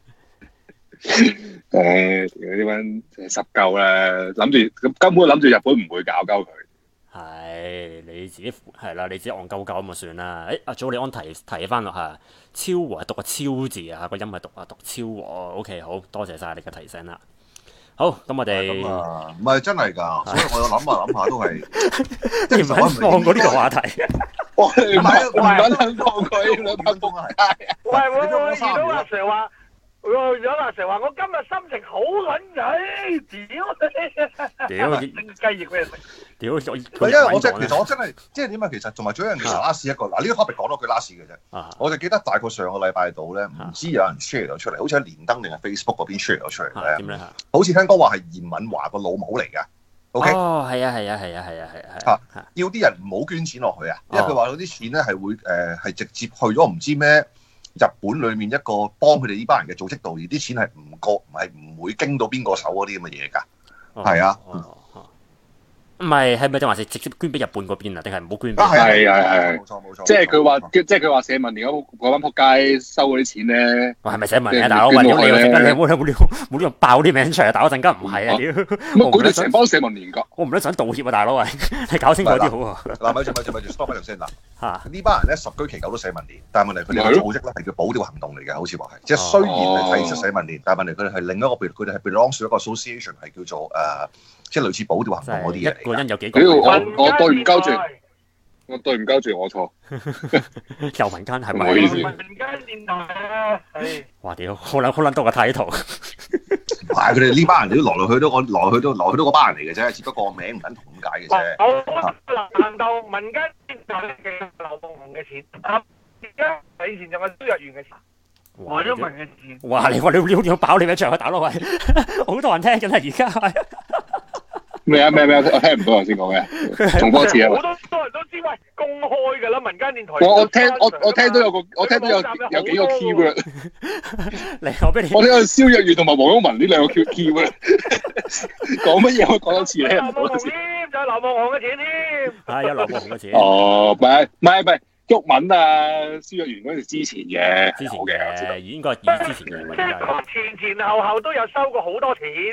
誒，啲蚊十嚿啦，諗住咁根本諗住日本唔會搞鳩佢。 係你自己係啦，你自己戇鳩鳩咁就算啦。誒，阿祖利安提提翻落下，超和係讀個超字啊，個音係讀啊讀超和。OK，好多謝晒你嘅提醒啦。好，咁我哋唔係真係㗎，所以我有諗下諗下都係， 即係唔肯放過呢個話題。 唔係唔肯放佢，兩分鐘係。 喂，我我遇到阿 Sir 話，我遇到阿 Sir 話，我今日心情好撚仔，屌你！屌整雞翼俾你食。屌， 係因為我即係其實我真係即係點啊？其實同埋仲有一樣嘢 last 一個嗱，呢個 topic 講多句 last 嘅啫。我就記得大概上個禮拜度咧，唔知有人 share 咗出嚟，好似喺連登定係 Facebook 嗰邊 share 咗出嚟咧。點咧？好似聽講話係嚴敏華個老母嚟㗎。OK。 哦，係啊，係啊，係啊，係啊，係啊。嚇！要啲人唔好捐錢落去啊，因為佢話嗰啲錢咧係會誒係直接去咗唔知咩日本裡面一個幫佢哋呢班人嘅組織度，而啲錢係唔過唔係唔會經到邊個手嗰啲咁嘅嘢㗎。係啊。 唔係，係咪定還是直接捐俾日本嗰邊啊？定係唔好捐？ 係係係， 冇錯冇錯。 即係佢話，即係佢話社民連嗰嗰班仆街收嗰啲錢咧。 哇，係咪社民連啊？大佬，喂，屌你！陣間你冇冇冇冇呢個爆啲名出嚟，但係我陣間唔係啊！屌， 佢哋成班社民連㗎。 我唔得想道歉啊，大佬喂，你搞清楚啲好啊！ 嗱，咪住咪住咪住 stop 喺度先嗱。嚇！呢班人咧十居其九都社民連，但係問題佢哋嘅組織咧係叫保釣行動嚟嘅，好似話係。即係雖然係提出社民連，但係問題佢哋係另一個，譬如佢哋係 belong to 一個 association 係叫做誒。即係類似保釣行動嗰啲嘢嚟。 一個人有幾個？ 我我對唔交住，我對唔交住，我錯。 又民間係咪？ 唔好意思。 民間電台啊，係。 哇屌！好撚好撚多個睇圖。 係佢哋呢班人，都來來去都我來去都來去都嗰班人嚟嘅啫，只不過名唔撚同咁解嘅啫。 好難道民間電台嘅劉夢紅嘅錢？而家以前仲有蕭若元嘅錢。我都問嘅錢。 哇！你話你你你爆你名場去打咯喂，好多人聽緊啊！而家係。 咩啊咩咩？我聽唔到頭先講咩？重播一次啊！ 好多多人都知喂，公開㗎啦，民間電台。 我我聽我我聽到有個我聽到有有幾個 keyword。 嚟我俾你。 我聽到蕭若元同埋黃毓民呢兩個 keyword。講乜嘢？我講多次咧。 劉夢紅添，就係劉夢紅嘅錢添。 係有劉夢紅嘅錢。 哦，唔係唔係唔係，毓民啊，蕭若元嗰時之前嘅， 之前嘅，應該係以之前嘅。 即係前前後後都有收過好多錢。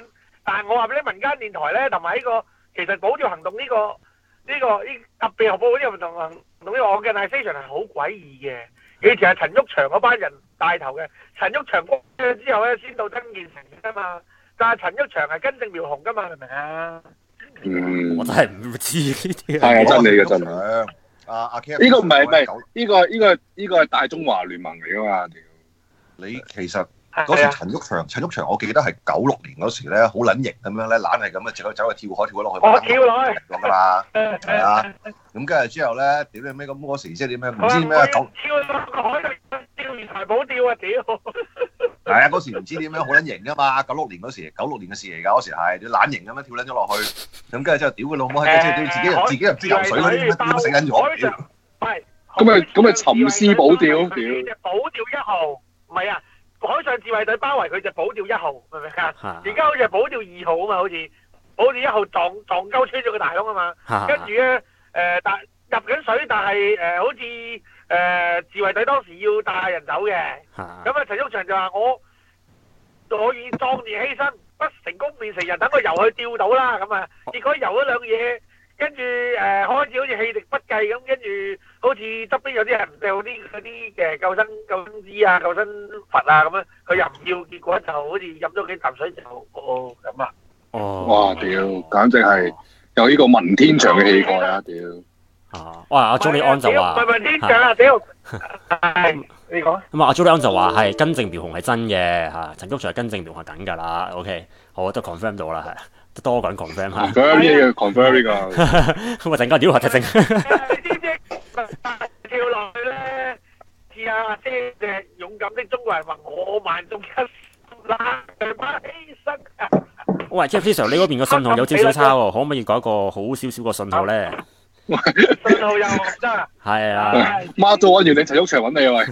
但係我話俾你，民間電台咧，同埋呢個其實保釣行動呢、這個呢、這個呢特別號報呢個運動行動呢個 organisation 係好詭異嘅。以前係陳毓祥嗰班人帶頭嘅，陳毓祥過咗之後咧，先到曾健成㗎嘛。但係陳毓祥係根正苗紅㗎嘛，明唔明啊？ 嗯， 我真係唔知呢啲。 係啊，真理嘅真理。 阿阿 K， 呢個唔係唔係呢個呢個呢個係大中華聯盟嚟㗎嘛？屌， 你其實嗰時陳毓祥，陳毓祥我記得係九六年嗰時咧，好撚型咁樣咧，懶係咁啊，走走去跳海跳咗落去。 我跳落去落㗎嘛，係啊。咁跟住之後咧，屌你咩咁嗰時即係點咩？唔知咩九跳落個海度釣魚台冇釣啊！屌。 係啊，嗰時唔知點樣好撚型㗎嘛，九六年嗰時，九六年嘅事嚟㗎，嗰時係你懶型咁樣跳撚咗落去，咁跟住之後屌佢老母閪，即係屌自己自己又唔知游水嗰啲點點死緊咗，屌！ 係咁咪咁咪沉屍保釣，屌！ 保釣一號，唔係啊，海上自衛隊包圍佢就保釣一號，明唔明啊？而家好似係保釣二號啊嘛，好似保釣一號撞撞鳩穿咗個大窿啊嘛，跟住咧誒但入緊水，但係誒好似誒自衛隊當時要帶人走嘅，咁啊陳毓祥就話我可以壯烈犧牲，不成功變成人，等佢游去釣到啦，咁啊結果游咗兩嘢。跟住誒開始好似氣力不繼咁，跟住好似側邊有啲人掉啲嗰啲嘅救生救生衣啊、救生筏啊咁樣，佢又唔要，結果就好似飲咗幾啖水就哦咁啊！ 哦， 哇屌，簡直係有呢個文天祥嘅氣概啊！屌啊！哇！阿 Johnny 就話唔係文天祥啊！屌，係你講咁啊！阿 Johnny 就話係根正苗紅係真嘅嚇，陳毓祥係根正苗紅緊㗎啦。OK，我都 confirm 到啦，係。多個人 confirm 嚇 ，confirm 呢個 confirm 呢個， 咁啊陣間屌下踢正， 你知唔知跳落去咧？試下姐隻勇敢的中國人話我萬眾一啦，佢把犧牲。 喂 ，Jeff Sir，你嗰邊個信號有少少差喎，可唔可以改一個好少少個信號咧？ 信號又唔得。係啊， 媽做揾完你陳毓祥揾你啊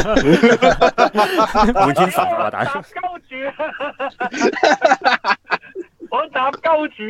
喂，滿天神啊大佬。 勾住。我搭鳩住。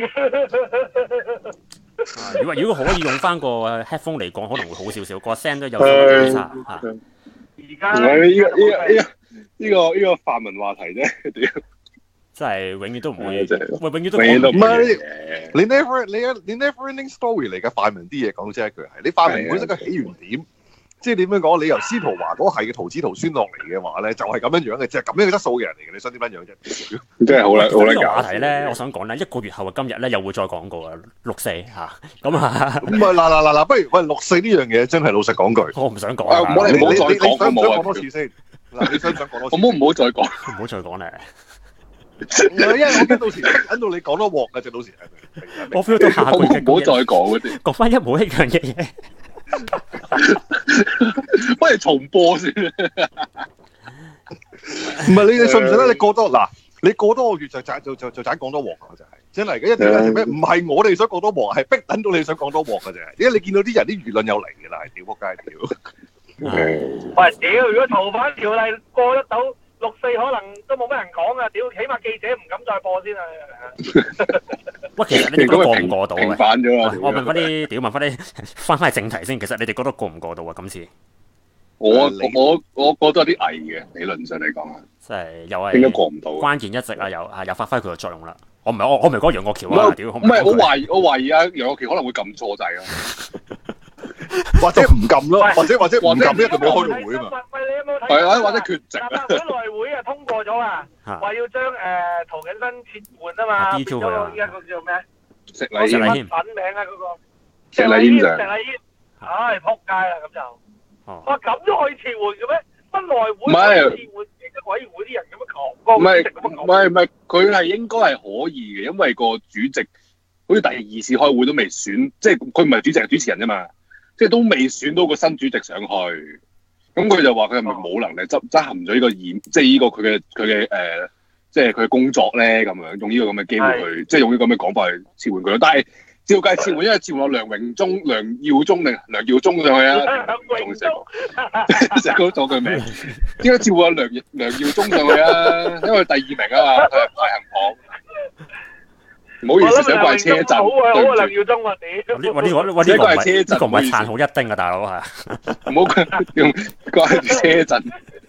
如果如果可以用翻個 headphone 嚟講，可能會好少少，個聲都有少少差嚇。 而家呢個呢個呢個呢個呢個泛民話題啫，屌！ 真係永遠都唔會，喂，永遠都永遠都唔係你 never 你你 never ending story 嚟嘅泛民啲嘢講真一句係，你泛民本身個起源點。即係點樣講？你由司徒華嗰係嘅徒子徒孫落嚟嘅話咧，就係咁樣樣嘅，即係咁樣嘅質素嘅人嚟嘅。你想點樣樣啫？ 真係好啦，好啦。 呢個話題咧，我想講咧，一個月後嘅今日咧，又會再講過啊。六四嚇，咁啊， 唔係嗱嗱嗱嗱，不如喂六四呢樣嘢真係老實講句， 我唔想講。 唔好你唔好再講， 想唔想講多次先？嗱，你想唔想講多次？ 我唔好唔好再講， 唔好再講咧。 因為我驚到時等到你講多鑊嘅啫，到時我 feel 到下個月唔好再講嗰啲， 講翻一模一樣嘅嘢。 不如重播先。唔係你你信唔信咧？你過多嗱，你過多個月就就就就盞講多鑊啊！就係真係嘅，一定係咩？唔係我哋想講多鑊，係逼等到你想講多鑊嘅啫。因為你見到啲人啲輿論又嚟嘅啦，係屌仆街屌。 喂屌！如果逃犯條例過得到六四，可能都冇乜人講啊！屌，起碼記者唔敢再播先啊！ 喂，其實你哋覺得過唔過到啊？ 平反咗啊！ 我問翻啲，屌問翻啲，翻翻去正題先。其實你哋覺得過唔過到啊？今次我我我覺得有啲危嘅，理論上嚟講啊， 即係又係應該過唔到。 關鍵一直啊，又啊又發揮佢嘅作用啦。我唔係我我唔係講楊岳橋啊，屌！ 唔係我懷疑我懷疑啊楊岳橋可能會撳錯掣咯， 或者唔撳咯，或者或者唔撳咧就冇開到會啊嘛。 喂，你有冇睇？ 係啊，或者缺席啊！立法會內會啊通過咗啊，話要將誒涂謹申撤換啊嘛，變咗個依家個叫咩？ 石禮謙粉名啊嗰個石禮謙就石禮謙，唉仆街啦咁就。哇！咁都可以撤換嘅咩？乜內會可以撤換其他委員會啲人咁樣講？ 唔係唔係唔係，佢係應該係可以嘅，因為個主席好似第二次開會都未選，即係佢唔係主席係主持人啫嘛，即係都未選到個新主席上去。咁佢就話佢係咪冇能力執執行咗呢個演，即係呢個佢嘅佢嘅誒，即係佢嘅工作咧咁樣，用呢個咁嘅機會去，即係用呢個咁嘅講法去撤換佢咯。但係照計撤換，因為撤換有梁榮忠、梁耀忠定梁耀忠上去啊， 梁榮忠成日講咗佢名，點解撤換梁梁耀忠上去啊？因為第二名啊嘛，佢係排行榜。唔好意思，想怪車震。 好啊，好啊，梁耀忠啊，屌！ 呢個呢個呢個唔係呢個唔係撐好一丁啊，大佬係。 唔好用怪住車震。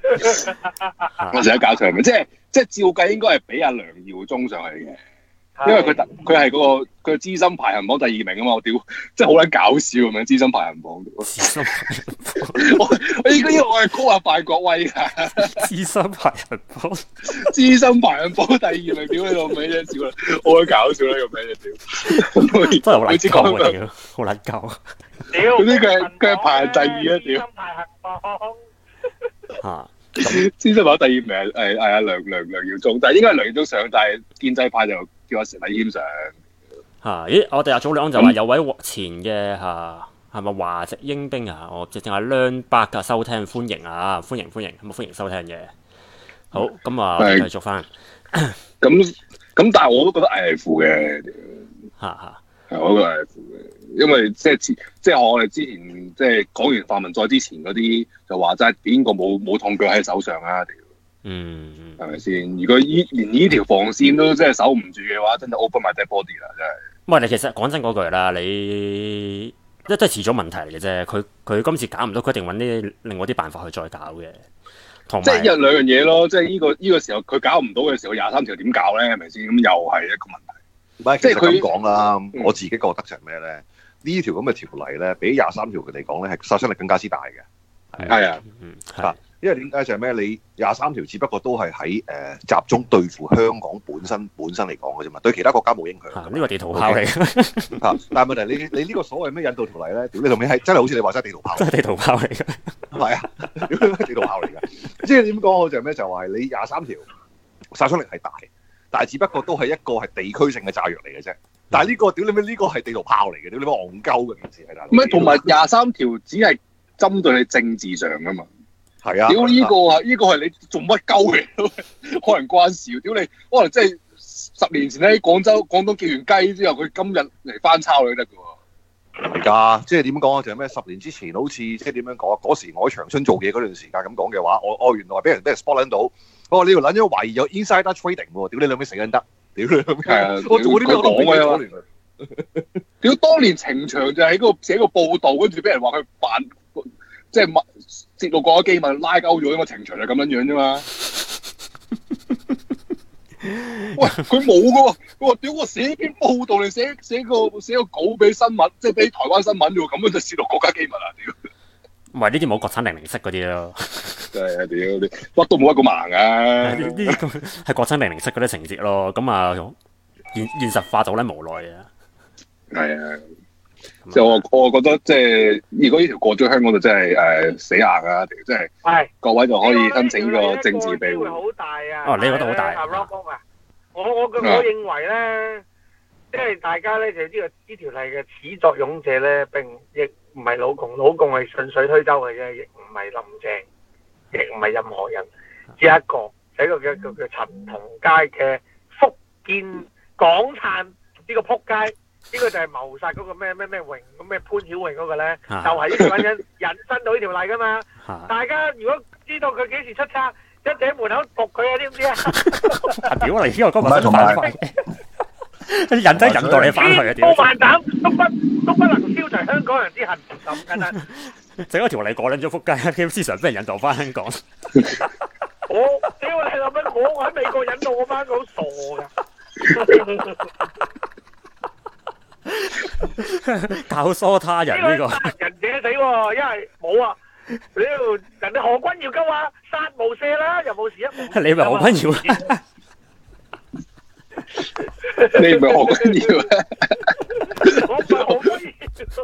我成日搞錯咪，即係即係照計應該係俾阿梁耀忠上去嘅。因為佢佢係嗰個佢資深排行榜第二名啊嘛，我屌，真係好撚搞笑咁樣資深排行榜。 資深排行榜，我我依家我係 call 下范國威噶。 資深排行榜， 資深排行榜第二名，屌你老味啫，笑啦，好鬼搞笑啦個名，屌， 真係好撚鳩啊屌，好撚鳩。 屌，嗰啲佢係佢係排行第二啊屌。 資深排行榜。 嚇。 資深排第二名係係阿梁梁梁耀忠，但係應該係梁耀忠上，但係建制派就叫阿石禮謙上。 嚇！咦，我哋阿早兩就話有位前嘅嚇係咪華籍英兵啊？我直情係兩百嘅收聽，歡迎啊，歡迎歡迎，咁啊歡迎收聽嘅。好，咁啊繼續翻。 咁咁，但係我都覺得危乎嘅。 嚇嚇， 係我覺得危乎嘅。因為即係即係我哋之前即係講完泛民再之前嗰啲就話齋邊個冇冇痛腳喺手上啊？屌， 嗯， 係咪先？如果依連呢條防線都真係守唔住嘅話，真係 open my dead body 啦，真係。 喂，你其實講真嗰句啦，你即係遲早問題嚟嘅啫。佢佢今次搞唔到，佢一定揾啲另外啲辦法去再搞嘅。同埋即係一兩樣嘢咯，即係呢個呢個時候佢搞唔到嘅時候，廿三條點搞咧？係咪先？咁又係一個問題。 唔係，即係佢咁講啦。我自己覺得就係咩咧？呢條咁嘅條例咧，比廿三條嘅嚟講咧，係殺傷力更加之大嘅。 係啊， 嗯， 係。因為點解就係咩？你廿三條只不過都係喺誒集中對付香港本身本身嚟講嘅啫嘛，對其他國家冇影響。 呢個地圖炮嚟嘅。 嚇！但係問題你你呢個所謂咩引渡條例咧？屌你同尾係真係好似你話齋地圖炮。 真係地圖炮嚟嘅。 係啊，地圖炮嚟嘅。即係點講好就係咩？就係你廿三條殺傷力係大，但係只不過都係一個係地區性嘅炸藥嚟嘅啫。但係呢個屌你咩？呢個係地圖炮嚟嘅，屌你咩戇鳩嘅件事係大佬。 唔係，同埋廿三條只係針對你政治上㗎嘛。 係啊！ 屌呢個啊，呢個係你做乜鳩嘅？可能關事。屌你，可能真係十年前喺廣州廣東叫完雞之後，佢今日嚟翻抄你得㗎喎。 係㗎，即係點講啊？就係咩？十年之前好似即係點樣講啊？嗰時我喺長春做嘢嗰段時間咁講嘅話，我我原來俾人俾人 spot 撚到，我呢條撚咗懷疑有 insider trading 喎！屌你兩邊死撚得！屌你兩邊，我做啲咩我都講嘅嘛。 屌當年程翔就喺嗰度寫個報導，跟住俾人話佢扮即係密泄露國家機密拉鳩咗，個程翔就咁樣樣啫嘛。喂，佢冇噶喎，佢話屌我寫篇報道，你寫寫個寫個稿俾新聞，即係俾台灣新聞啫喎，咁樣就泄露國家機密啊！屌， 唔係呢啲冇國產零零式嗰啲咯。 真係啊屌你，屈都冇一個盲啊！ 呢呢個係國產零零式嗰啲情節咯，咁啊現現實化就好撚無奈啊。 係啊。即係我，我覺得即係如果呢條過咗香港就真係誒、呃、死硬啊！即係各位就可以申請個政治庇護。 好大啊！ 哦，你覺得好大啊 Rock 啊！我我我認為咧，即係大家咧就呢個呢條例嘅始作俑者咧，並亦唔係老共，老共係順水推舟嘅啫，亦唔係林鄭，亦唔係任何人，只係一個係一個叫叫叫陳同佳嘅福建港燦呢個撲街。呢個就係謀殺嗰個咩咩咩榮咁咩潘曉榮嗰個咧，就係呢條撚引引申到呢條例噶嘛。大家如果知道佢幾時出冊，一喺門口仆佢啊，知唔知啊？ 屌你！呢個今日同埋引得引到你翻去啊！屌！ 萬膽都不都不能消除香港人之恨咁簡單。 整嗰條例過撚咗撲街 ，K M C 常俾人引導翻香港。 我屌你諗乜？我我喺美國引導我翻，好傻㗎。 教唆他人呢個殺人者死喎，因為冇啊！屌人哋何君堯嘅話殺無赦啦，又冇事啊！ 你以為何君堯啊？ 你唔係何君堯啊？ 我唔係何君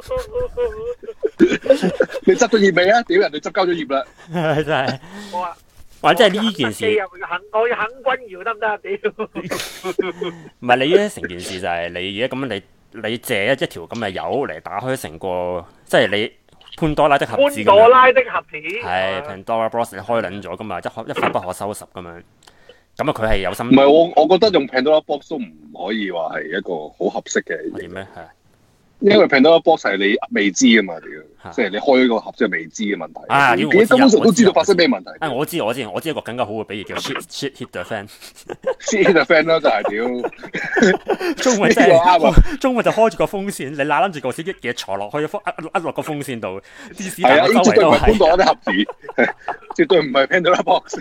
堯。 你執咗業未啊？屌人哋執交咗業啦！ 真係。 我話。 或者係呢件事， 我要肯君堯得唔得啊？屌！ 唔係你咧，成件事就係你而家咁樣你。你借一一條咁嘅油嚟打開成個，即係你潘多拉的盒子咁樣。潘多拉的盒子係 Pandora Box 你開撚咗噶嘛，一一發不可收拾咁樣。咁啊，佢係有心。 唔係我，我覺得用 Pandora Box 都唔可以話係一個好合適嘅。 點咧？係。 因為 Pandora Box 係你未知啊嘛，屌！即係你開個盒即係未知嘅問題。 啊！ 你根本上都知道發生咩問題。 啊！我知我知我知一個更加好嘅比喻叫 shit shit hit the fan。shit hit the fan 啦，就係屌。 中文真係中文就開住個風扇，你揦撚住個屎一嘢坐落去，一一落個風扇度，啲屎大周圍都係。 潘多拉啲盒子， 絕對唔係 Pandora Box。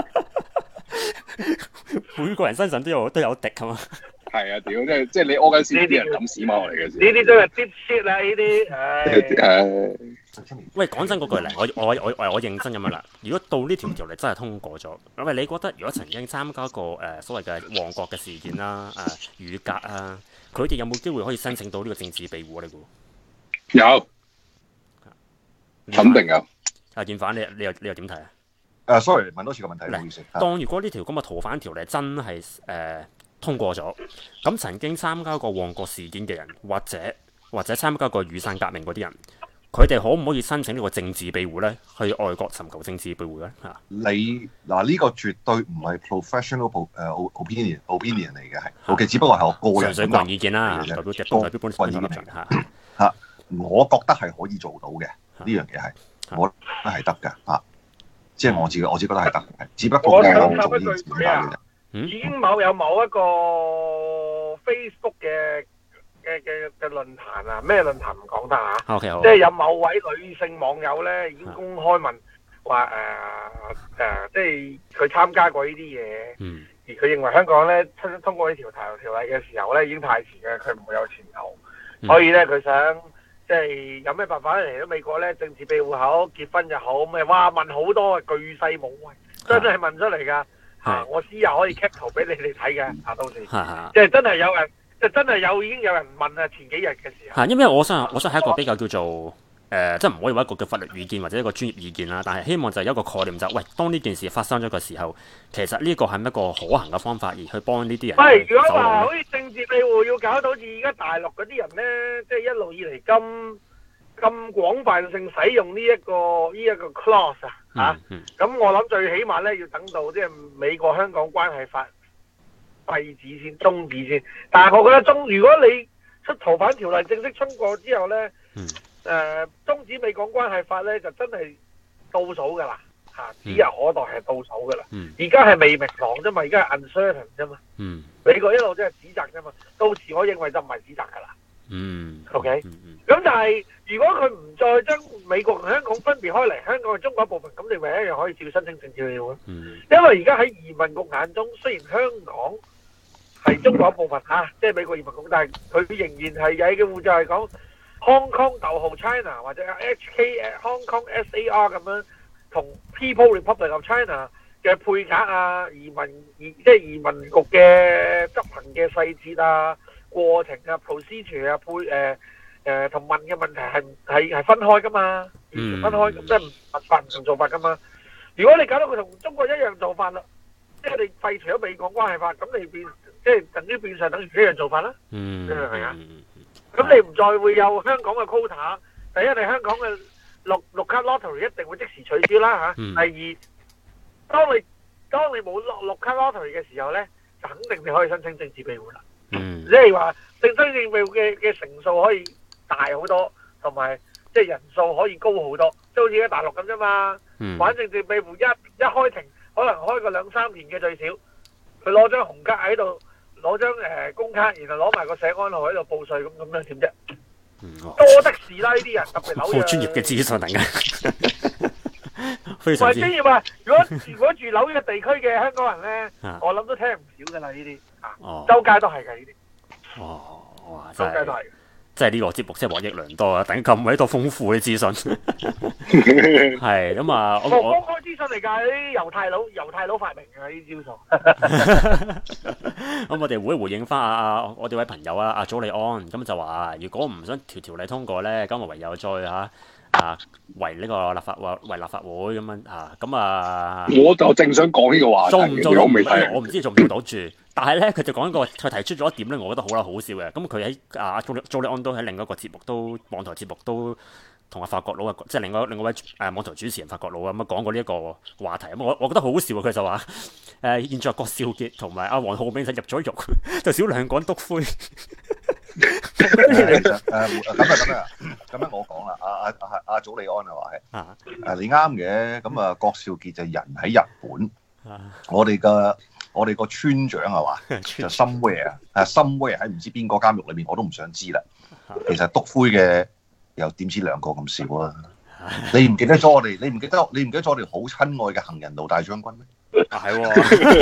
每個人身上都有都有滴係嘛？ 係啊，屌！即係即係你屙緊屎啲人抌屎貓嚟嘅。 呢啲都係 deep shit 啊！呢啲， 唉。 喂，講真嗰句嚟，我我我我我認真咁樣啦。如果到呢條條例真係通過咗，喂，你覺得如果曾經參加過誒、呃、所謂嘅旺角嘅事件啦、誒、呃、雨革啊，佢哋有冇機會可以申請到呢個政治庇護咧？估有，肯定有。 阿建反，你你又你又點睇啊？ 誒、uh,，sorry， 問多次個問題，唔好意思。 當如果呢條咁嘅逃犯條例真係誒、呃、通過咗，咁曾經參加過旺角事件嘅人，或者或者參加過雨傘革命嗰啲人，佢哋可唔可以申請呢個政治庇護咧？去外國尋求政治庇護咧？嚇， 你嗱呢個絕對唔係 professional 誒 opinion opinion 嚟嘅，係 OK，只不過係我個人純粹個人意見啦，代表代表代表本身立場嚇嚇，我覺得係可以做到嘅呢樣嘢係，我覺得係得㗎嚇。即係我自己，我自己覺得係得嘅，只不過我想我插做一句嘴呢件事啊，已經某有某一個 Facebook 嘅嘅嘅嘅論壇啊，咩論壇唔講得啊 ？OK 好。 即係有某位女性網友咧，已經公開問話誒誒，即係佢參加過呢啲嘢， 嗯， 而佢認為香港咧通通過呢條條條例嘅時候咧，已經太遲嘅，佢唔會有前途， 嗯、 所以咧佢想。即係有咩辦法嚟到美國咧？政治庇護好，結婚又好咩？哇！問好多巨細無遺，真係問出嚟㗎嚇！我私下可以 cap 圖俾你哋睇嘅嚇，到時即係真係有人，即係真係有已經有人問啊！前幾日嘅時候， 係因為我想我想係一個比較叫做。誒、呃，即係唔可以話一個叫法律意見或者一個專業意見啦，但係希望就係一個概念就係、是，喂，當呢件事發生咗嘅時候，其實呢個係一個可行嘅方法，而去幫呢啲人。 喂，如果話好似政治庇護要搞到好似而家大陸嗰啲人咧，即係一路以嚟咁咁廣泛性使用呢、這、一個呢一、這個 clause 啊，嚇、嗯嗯，咁我諗最起碼咧要等到即係美國香港關係法廢止先，終止先。但係我覺得中，如果你出逃犯條例正式通過之後咧，嗯誒、呃，終止美港關係法咧就真係倒數噶啦，嚇、啊、指日可待係倒數噶啦。而家係未明朗啫嘛，而家係 uncertain 啫嘛。嗯，美國一路都係指責啫嘛，到時我認為就唔係指責噶啦。嗯 ，OK。咁、嗯、但係如果佢唔再將美國同香港分別開嚟，香港係中國一部分，咁你咪一樣可以照申請政治庇護咯。嗯，因為而家喺移民局眼中，雖然香港係中國一部分嚇，即、啊、係、就是、美國移民局，但係佢仍然係有嘅護照係講。Hong Kong 逗號 China 或者 H K Hong Kong S A R 咁樣同 People Republic of China 嘅配額啊，移民移即係移民局嘅執行嘅細節啊、過程啊、procedure 啊、配誒誒同問嘅問題係係係分開噶嘛，完全分開咁即係唔合法唔同做法噶嘛。如果你搞到佢同中國一樣做法啦，即係你廢除咗美港關係法，咁你變即係等於變相等於一樣做法啦。嗯，明唔明啊？咁你唔再會有香港嘅 quota， 第一你香港嘅綠綠卡 lottery 一定會即時取消啦嚇、嗯。第二，當你當你冇綠綠卡 lottery 嘅時候咧，就肯定你可以申請政治庇護啦。嗯，即係話政政治庇護嘅嘅成數可以大好多，同埋即係人數可以高好多，即係好似喺大陸咁啫嘛。嗯，玩政治庇護一一開庭，可能開個兩三年嘅最少，佢攞張紅卡喺度。攞張誒工卡，然後攞埋個社安號喺度報稅，咁咁樣點啫？多的是啦，呢啲人特別紐約。好專業嘅資訊嚟嘅，非常之。唔係專業啊！如果如果住紐約地區嘅香港人咧，我諗都聽唔少噶啦呢啲啊，周街都係㗎呢啲。哦，哇！周街都係。 即係呢個節目真係獲益良多啊！等咁喺度豐富嘅資訊，係咁啊！我公開資訊嚟㗎，啲猶太佬猶太佬發明嘅呢啲招數。 咁我哋會回應翻啊啊！我哋位朋友啊，阿祖利安咁就話：如果唔想條條例通過咧，咁啊唯有再嚇啊圍呢個立法圍圍立法會咁樣嚇咁啊！ 我就正想講呢個話題， 做唔做我未睇， 我唔知做唔做到住。但係咧，佢就講一個，佢提出咗一點咧，我覺得好啦，好笑嘅。咁佢喺啊，祖利祖利安都喺另一個節目，都網台節目都同阿法國佬啊，即係另外另外位誒網台主持人法國佬啊，咁啊講過呢一個話題。咁我我覺得好好笑啊！佢就話誒、呃，現在郭少傑同埋阿黃浩銘就入咗獄，就少兩個人篤灰。 其實誒誒咁啊咁啊，咁樣我講啦，阿阿阿阿祖利安啊話係誒你啱嘅。咁啊，郭少傑就人喺日本，我哋嘅。我哋個村長係嘛，就 somewhere 啊 somewhere 喺唔知邊個監獄裏面，我都唔想知啦。其實篤灰嘅又點知兩個咁少啊？ 你唔記得咗我哋？你唔記得？你唔記得咗我哋好親愛嘅行人路大將軍咩？ 啊係喎，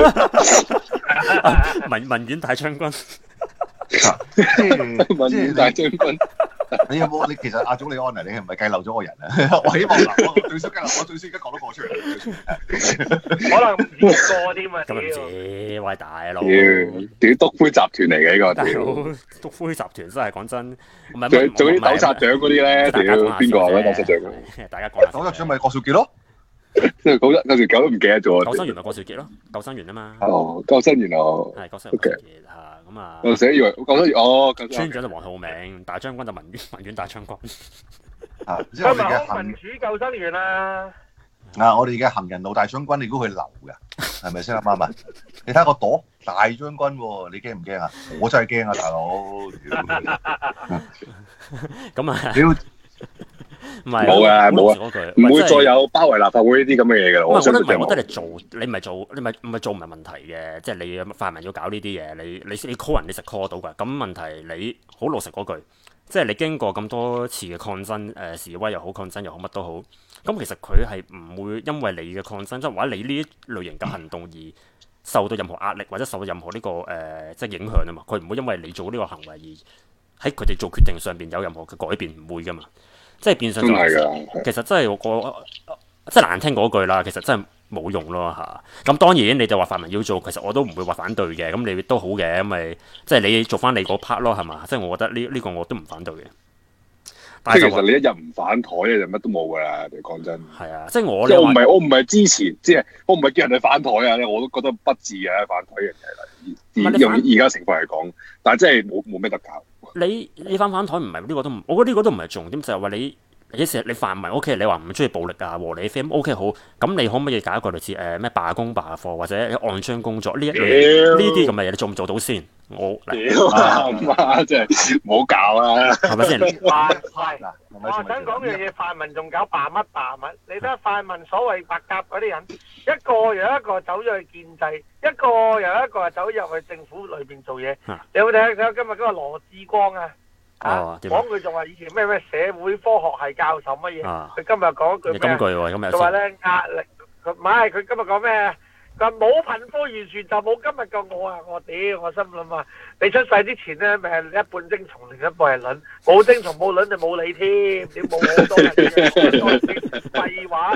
文文苑大將軍， 即係文苑大將軍。 你有冇？你其實阿祖利安啊，你係唔係計漏咗個人啊？我希望嗱，我最少計漏，我最少而家講到個出嚟。 可能唔止個添啊！ 咁唔止，喂大佬， 屌，屌篤灰集團嚟嘅呢個， 大佬屌篤灰集團真係講真，唔係仲仲有啲抖殺獎嗰啲咧，屌邊個啊？抖殺獎， 大家講下。 抖殺獎咪郭少傑咯？ 即係九九條狗都唔記得咗。 救生員咪郭少傑咯，救生員啊嘛。 哦，救生員哦。 係救生員郭少傑嚇，咁啊。 我成日以為救生員哦， 村長就黃浩銘，大將軍就文苑文苑大將軍。 啊，即係我哋嘅民行主救生員啊！ 啊，我哋嘅行人路大將軍，你估佢流嘅係咪先啊？啱唔啱？你睇個朵大將軍喎，你驚唔驚啊？我真係驚啊，大佬！ 咁啊， 屌！ 唔係冇啊冇啊，唔會再有包圍立法會呢啲咁嘅嘢㗎啦。 我覺得唔係， 我我覺得你做你唔係做你唔係唔係做唔係問題嘅，即係你泛民要搞呢啲嘢，你你你 call 人你實 call 到㗎。咁問題你好老實嗰句，即係你經過咁多次嘅抗爭誒、呃、示威又好抗爭又好乜都好，咁其實佢係唔會因為你嘅抗爭，即係或者你呢類型嘅行動而受到任何壓力或者受到任何呢、這個誒、呃、即係影響啊嘛。佢唔會因為你做呢個行為而喺佢哋做決定上邊有任何嘅改變，唔會㗎嘛。即係變相就係、其實真係我個即係難聽嗰句啦，其實真係冇用咯嚇。咁當然你就話泛民要做，其實我都唔會話反對嘅。咁你都好嘅，咁咪即係你做翻你嗰 part 咯，係嘛？即係我覺得呢呢、呢個我都唔反對嘅。但係其實你一日唔反台咧，就乜都冇㗎啦。你講真。係啊，即係我即係我唔係我唔係支持，即係我唔係叫人哋反台啊！我都覺得不智嘅反台嘅嘢啦。用而家情況嚟講，但係真係冇冇咩得搞。你你反反台唔係呢個都唔，我覺得呢個都唔係重點，就係、是、話你你成日你泛民 O.K. 你話唔中意暴力啊和理非 O.K. 好，咁你可唔可以搞一個類似誒咩罷工罷課或者按章工作呢一類呢啲咁嘅嘢，你做唔做到先？我屌媽真係唔好搞啦， 係咪先？ 係我想講樣嘢，泛民仲搞罷乜罷乜？你睇下泛民所謂白鴿嗰啲人，一個又一個走咗去建制，一個又一個走入去政府裏邊做嘢。你有冇睇下今日嗰個羅志光啊？啊！講佢仲話以前咩咩社會科學系教授乜嘢？佢、啊、今日講一句咩？ 金句喎，今日佢話咧壓力，佢唔係佢今日講咩？佢話冇貧富完全就冇今日嘅我啊！我屌，我心諗啊！你出世之前咧，咪係一半精蟲，另一半係卵，冇精蟲冇卵就冇你添，屌冇好多人廢話。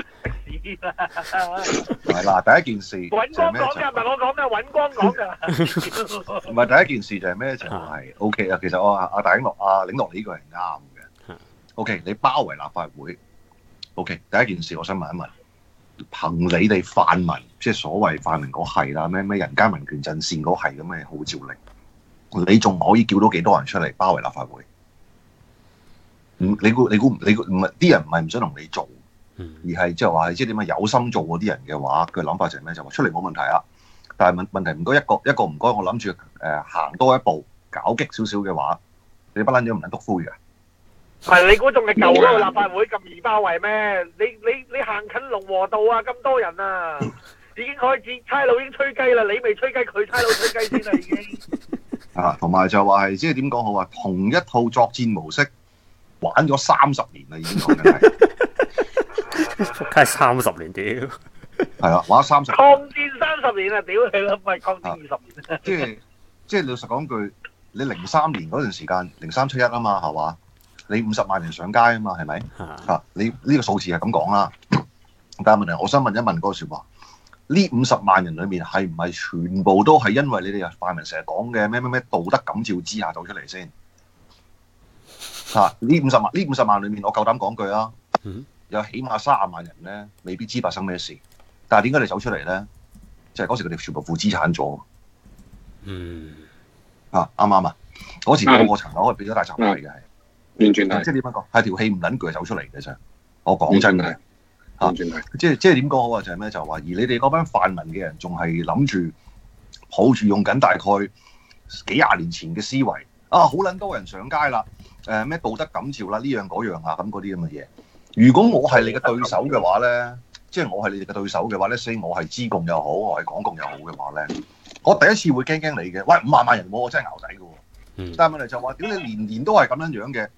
係嗱，第一件事，尹光講嘅唔係我講嘅，尹光講嘅。 唔係第一件事就係咩？就係 O K 啊。其實我阿阿大英樂阿領樂呢個係啱嘅。O K，你包圍立法會。O K，第一件事我想問一問，憑你哋泛民，即係所謂泛民嗰係啦，咩咩人間民權陣線嗰係咁嘅號召力，你仲可以叫到幾多人出嚟包圍立法會？唔，你估你估你估唔係啲人唔係唔想同你做。而係即係話，即係點啊？有心做嗰啲人嘅話，佢諗法就係咩？就話出嚟冇問題啊！但係問問題唔該一個一個唔該，我諗住誒行多一步，搞激少少嘅話，你不撚咗唔撚篤灰嘅。 係你估仲係舊嗰個立法會咁易包圍咩？你你你行近龍和道啊，咁多人啊，已經開始差佬已經吹雞啦！你未吹雞，佢差佬吹雞先啦，已經。 啊，同埋就話係即係點講好啊？同一套作戰模式玩咗三十年啦，已經講緊係。 仆街三十年屌， 係啊，玩咗三十。 抗戰三十年啊，屌你啦，唔係抗戰二十年啊！ 即係即係老實講句，你零三年嗰段時間，零三七一啊嘛，係嘛？你五十萬人上街啊嘛，係咪？啊，你呢個數字係咁講啦。但係問題，我想問一問嗰個説話，呢五十萬人裏面係唔係全部都係因為你哋泛民成日講嘅咩咩咩道德感召之下走出嚟先？嚇！呢五十萬呢五十萬裏面，我夠膽講句啊！嗯有起碼三十萬人咧，未必知發生咩事，但係點解你走出嚟咧？就係、是、嗰時佢哋全部負資產咗。嗯。啊，啱唔啱啊？嗰時個個層樓係變咗大集團嚟嘅，係、嗯、完全係。即係點樣講？係條氣唔撚攰走出嚟嘅啫。我講真嘅。完全係、啊。即係即係點講好啊？就係、是、咩？就係話，而你哋嗰班泛民嘅人仲係諗住抱住用緊大概幾廿年前嘅思維啊，好撚多人上街啦，誒、呃、咩道德感召啦，呢樣嗰樣啊，咁嗰啲咁嘅嘢。如果我係你嘅對手嘅話咧，即係我係你哋嘅對手嘅話咧，所以我係資共又好，我係港共又好嘅話咧，我第一次會驚驚你嘅。喂，五萬萬人喎，我真係淆底嘅喎。嗯、但係問題就話，屌你年年都係咁樣樣嘅，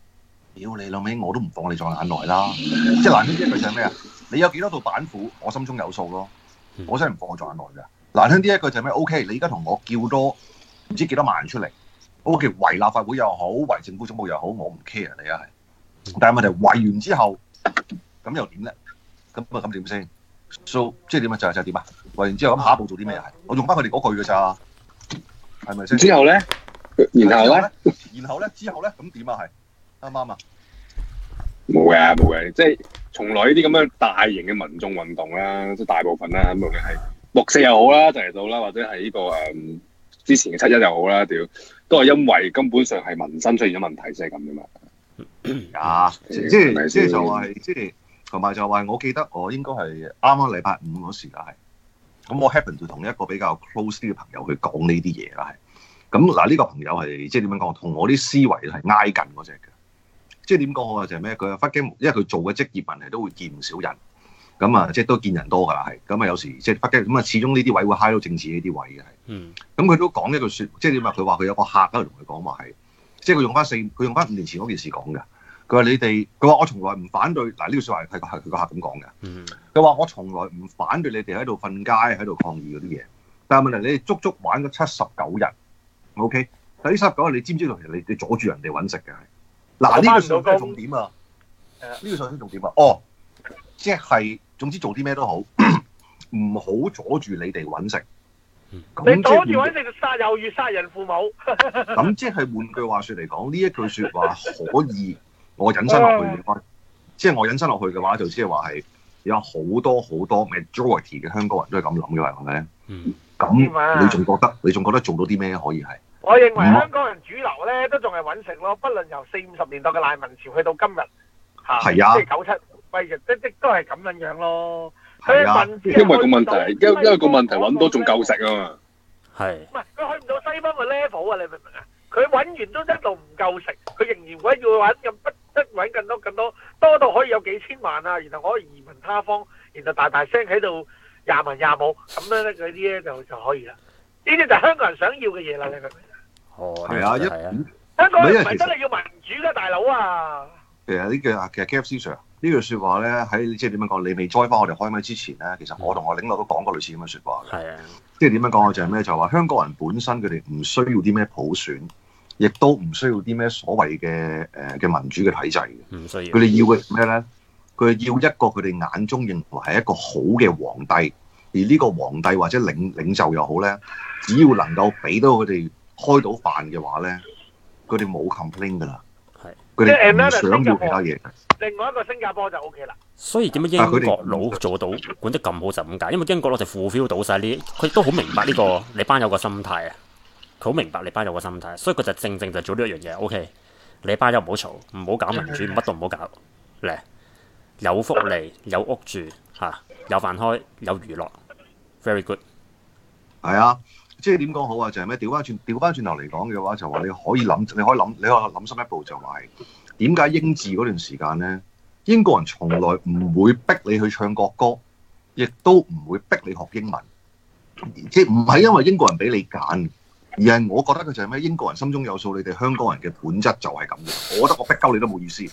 屌你老味，我都唔放你在眼內啦！即係難聽啲一句就係咩啊？你有幾多套板斧，我心中有數咯。我真係唔放我在眼內嘅。難聽啲一句就係咩 ？O K， 你而家同我叫多唔知幾多萬人出嚟 ，O K， 圍立法會又好，圍政府總部又好，我唔 care 你啊係。但係問題圍完之後，咁又點咧？咁啊咁點先 ？So 即係點啊？就係就係點啊？圍完之後咁下一步做啲咩啊？係我用翻佢哋嗰句嘅咋，係咪先？ 之後咧，然後咧， 然後咧，之後咧，咁點啊？係啱唔啱啊？ 冇嘅，冇嘅，即係從來呢啲咁樣大型嘅民眾運動啦，即係大部分啦，咁無論係六四又好啦，就嚟到啦，或者係呢、這個誒、嗯、之前嘅七一又好啦，屌都係因為根本上係民生出現咗問題先係咁啫嘛。 啊，即係即係就話係即係同埋就話，我記得我應該係啱啱禮拜五嗰時啦，係咁我 happen to 同一個比較 close 啲嘅朋友去講呢啲嘢啦，係咁嗱呢個朋友係即係點樣講？同我啲思維係挨近嗰隻嘅。即係點講好啊？就係咩？佢北京，因為佢做嘅職業問題都會見唔少人，咁啊，即係都見人多㗎啦，係咁啊。有時即係北京咁啊，始終呢啲位會嗨到政治呢啲位嘅係。嗯。咁佢都講一句説，即係點啊？佢話佢有個客喺度同佢講話係，即係佢用翻四，佢用翻五年前嗰件事講嘅。佢話你哋，佢話我從來唔反對嗱呢句説話係係佢個客咁講嘅。嗯。佢話我從來唔反對你哋喺度瞓街喺度抗議嗰啲嘢，但係問題你哋足足玩咗七十九日 ，OK？但係呢七十九日你知唔知道其實你你阻住人哋揾食嘅係？嗱呢個上係重點啊！呢個上先重點啊！哦，即係總之做啲咩都好，唔好阻住你哋揾食。 你阻住揾食就殺猶如殺人父母。 咁即係換句話説嚟講，呢一句説話可以我引申落去嘅話，即係我引申落去嘅話，就即係話係有好多好多 majority 嘅香港人都係咁諗嘅，係咪？嗯。咁你仲覺得你仲覺得做到啲咩可以係？ 我認為香港人主流咧都仲係揾食咯，不論由四五十年代嘅難民潮去到今日嚇，即係九七，喂，即即都係咁樣樣咯。係啊， 因為個問題，因因為個問題揾到仲夠食啊嘛。係。 唔係佢去唔到西方嘅 level 啊！你明唔明啊？佢揾完都一路唔夠食，佢仍然會要揾咁不得揾更多更多，多到可以有幾千萬啊！然後可以移民他方，然後大大聲喺度廿文廿武咁樣咧，嗰啲咧就就可以啦。呢啲就係香港人想要嘅嘢啦，你明唔明？ 哦，係啊，一香港人唔係真係要民主嘅大佬啊！ 其實呢句其實 K F C Sir 呢句説話咧，喺即係點樣講？你未栽翻我哋開咪之前咧，其實我同我領導都講過類似咁嘅説話。係啊，即係點樣講啊？就係咩？就係話香港人本身佢哋唔需要啲咩普選，亦都唔需要啲咩所謂嘅誒嘅民主嘅體制嘅。唔需要。佢哋要嘅咩咧？佢要一個佢哋眼中認為係一個好嘅皇帝，而呢個皇帝或者領領袖又好咧，只要能夠俾到佢哋開到飯嘅話咧，佢哋冇 complain 噶啦，係佢哋唔想要其他嘢。 另外一個新加坡就 O K 啦。 所以點解英國佬做到管得咁好就咁解？因為英國佬就 fulfill 到晒呢，佢都好明白呢個你班友個心態啊，佢好明白你班友個心態，所以佢就正正就做呢一樣嘢。O K，你班友唔好嘈，唔好搞民主，乜都唔好搞，嚟有福利，有屋住嚇，有飯開，有娛樂 ，very good。 係啊。即係點講好啊？就係咩？調翻轉，調翻轉頭嚟講嘅話，就話你可以諗，你可以諗，你可以諗深一步，就話係點解英治嗰段時間咧，英國人從來唔會逼你去唱國歌，亦都唔會逼你學英文。即係唔係因為英國人俾你揀，而係我覺得佢就係咩？英國人心中有數，你哋香港人嘅本質就係咁樣。我覺得我逼鳩你都冇意思。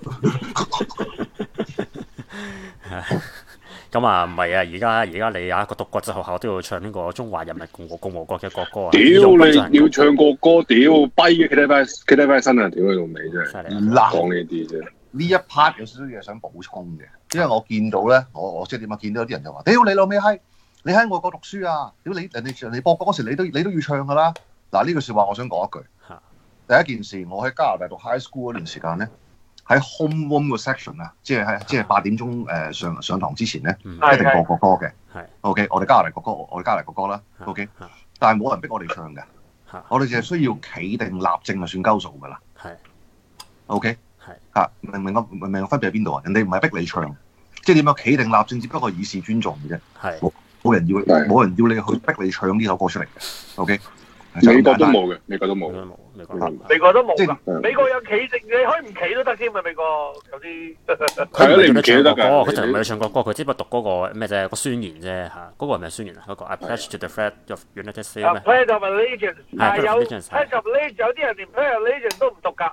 咁啊，唔係啊！而家而家你啊個讀國際學校都要唱呢個中華人民共和共和國嘅國歌啊！ 屌你要唱國歌，屌跛嘅，企低翻，企低翻身啊！屌你老味真係，講呢啲啫。 呢一 part 有少少嘢想補充嘅，因為我見到咧，我我即係點啊？見到有啲人就話：屌你老味閪，你喺外國讀書啊！屌你人哋人哋播歌嗰時，你都你都要唱噶啦！嗱呢句説話，我想講一句。第一件事，我喺加拿大讀 high school 嗰段時間咧。喺 homeroom 個 section 啊，即係喺即係八點鐘誒上上堂之前咧，嗯、一定播國歌嘅。係 OK，我哋加拿大國歌，我哋加拿大國歌啦。OK，但係冇人逼我哋唱嘅。我哋淨係需要企定立正就算鳩數㗎啦。係 OK，係嚇，明唔明個明唔明個分別喺邊度啊？人哋唔係逼你唱，即係點樣企定立正，只不過以示尊重嘅啫。係冇冇人要冇人要你去逼你唱呢首歌出嚟嘅。OK。 美國都冇嘅，美國都冇， 美國美國都冇㗎。美國有企定，你可以唔企都得添啊！美國有啲佢唔係唱國歌，佢就唔係唱國歌，佢只不過讀嗰個咩啫，個宣言啫嚇。嗰個係咪宣言啊？嗰個 I pledge to the flag of United States 咩 ？Pledge of Allegiance 係有 Pledge of Allegiance，有啲人連 Pledge of Allegiance 都唔讀㗎，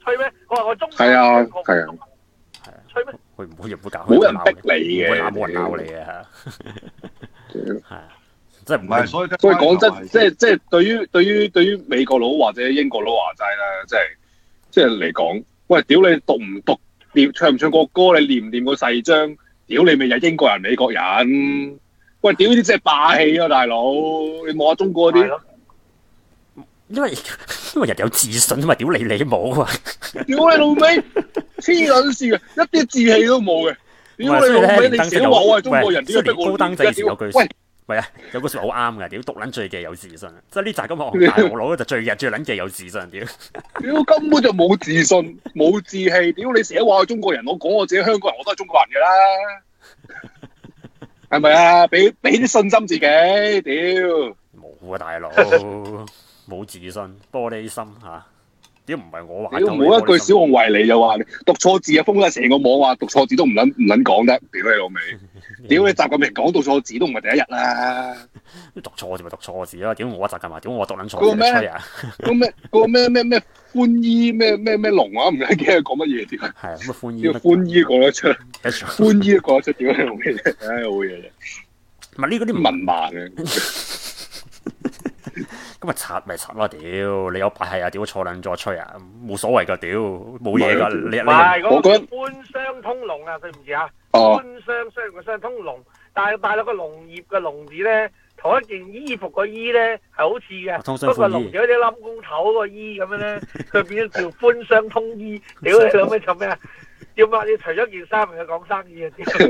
吹咩？我話我中係啊係啊， 係啊， 吹咩？ 佢唔會唔會搞， 冇人逼你嘅， 冇人鬧你嘅嚇，係啊，即係唔係，所以所以講真，即係即係對於對於對於美國佬或者英國佬話齋啦，即係即係嚟講，喂，屌你讀唔讀念唱唔唱國歌，你念唔念個誓章？屌你咪係英國人美國人，喂，屌呢啲真係霸氣啊，大佬！你望下中國啲。 因為因為人有自信啊嘛，屌你你冇啊！ 屌你老味，黐撚線嘅，一啲志氣都冇嘅。屌你老味，你成日話我係中國人，點解高登仔有句喂， 喂啊，有句説話好啱嘅，屌獨撚最忌有自信，即係呢集今日我大我佬就最日最撚忌有自信，屌！ 屌根本就冇自信，冇志氣，屌你成日話我係中國人，我講我自己香港人，我都係中國人㗎啦，係咪啊？俾俾啲信心自己，屌！ 冇啊，大佬。冇自信，玻璃心嚇，屌唔係我話。屌冇一句小紅為你就話你讀錯字啊，封晒成個網話讀錯字都唔撚唔撚講得，屌你老味！屌你習近平講讀錯字都唔係第一日啦。 讀錯字咪讀錯字啦，屌我習近平，屌我讀撚錯字吹啊！ 嗰咩嗰咩咩咩歡衣咩咩咩龍啊，唔記得講乜嘢屌。 係啊，乜歡衣？ 叫歡衣講得出，歡衣都講得出，屌你老味！唉，好嘢啫。 唔係呢嗰啲文盲嘅。 咁咪柒咪柒咯，屌！你有擺係啊，屌錯撚咗吹啊，冇所謂噶，屌冇嘢噶，你你唔係嗰個官商通龍啊，對唔住啊，官商商個商通龍，但係大陸個農業嘅農字咧，同一件衣服個衣咧係好似嘅，不過農字好似冧公頭個衣咁樣咧，佢變咗叫官商通衣，屌你老味做咩啊？要乜？你除咗件衫咪去講生意啊？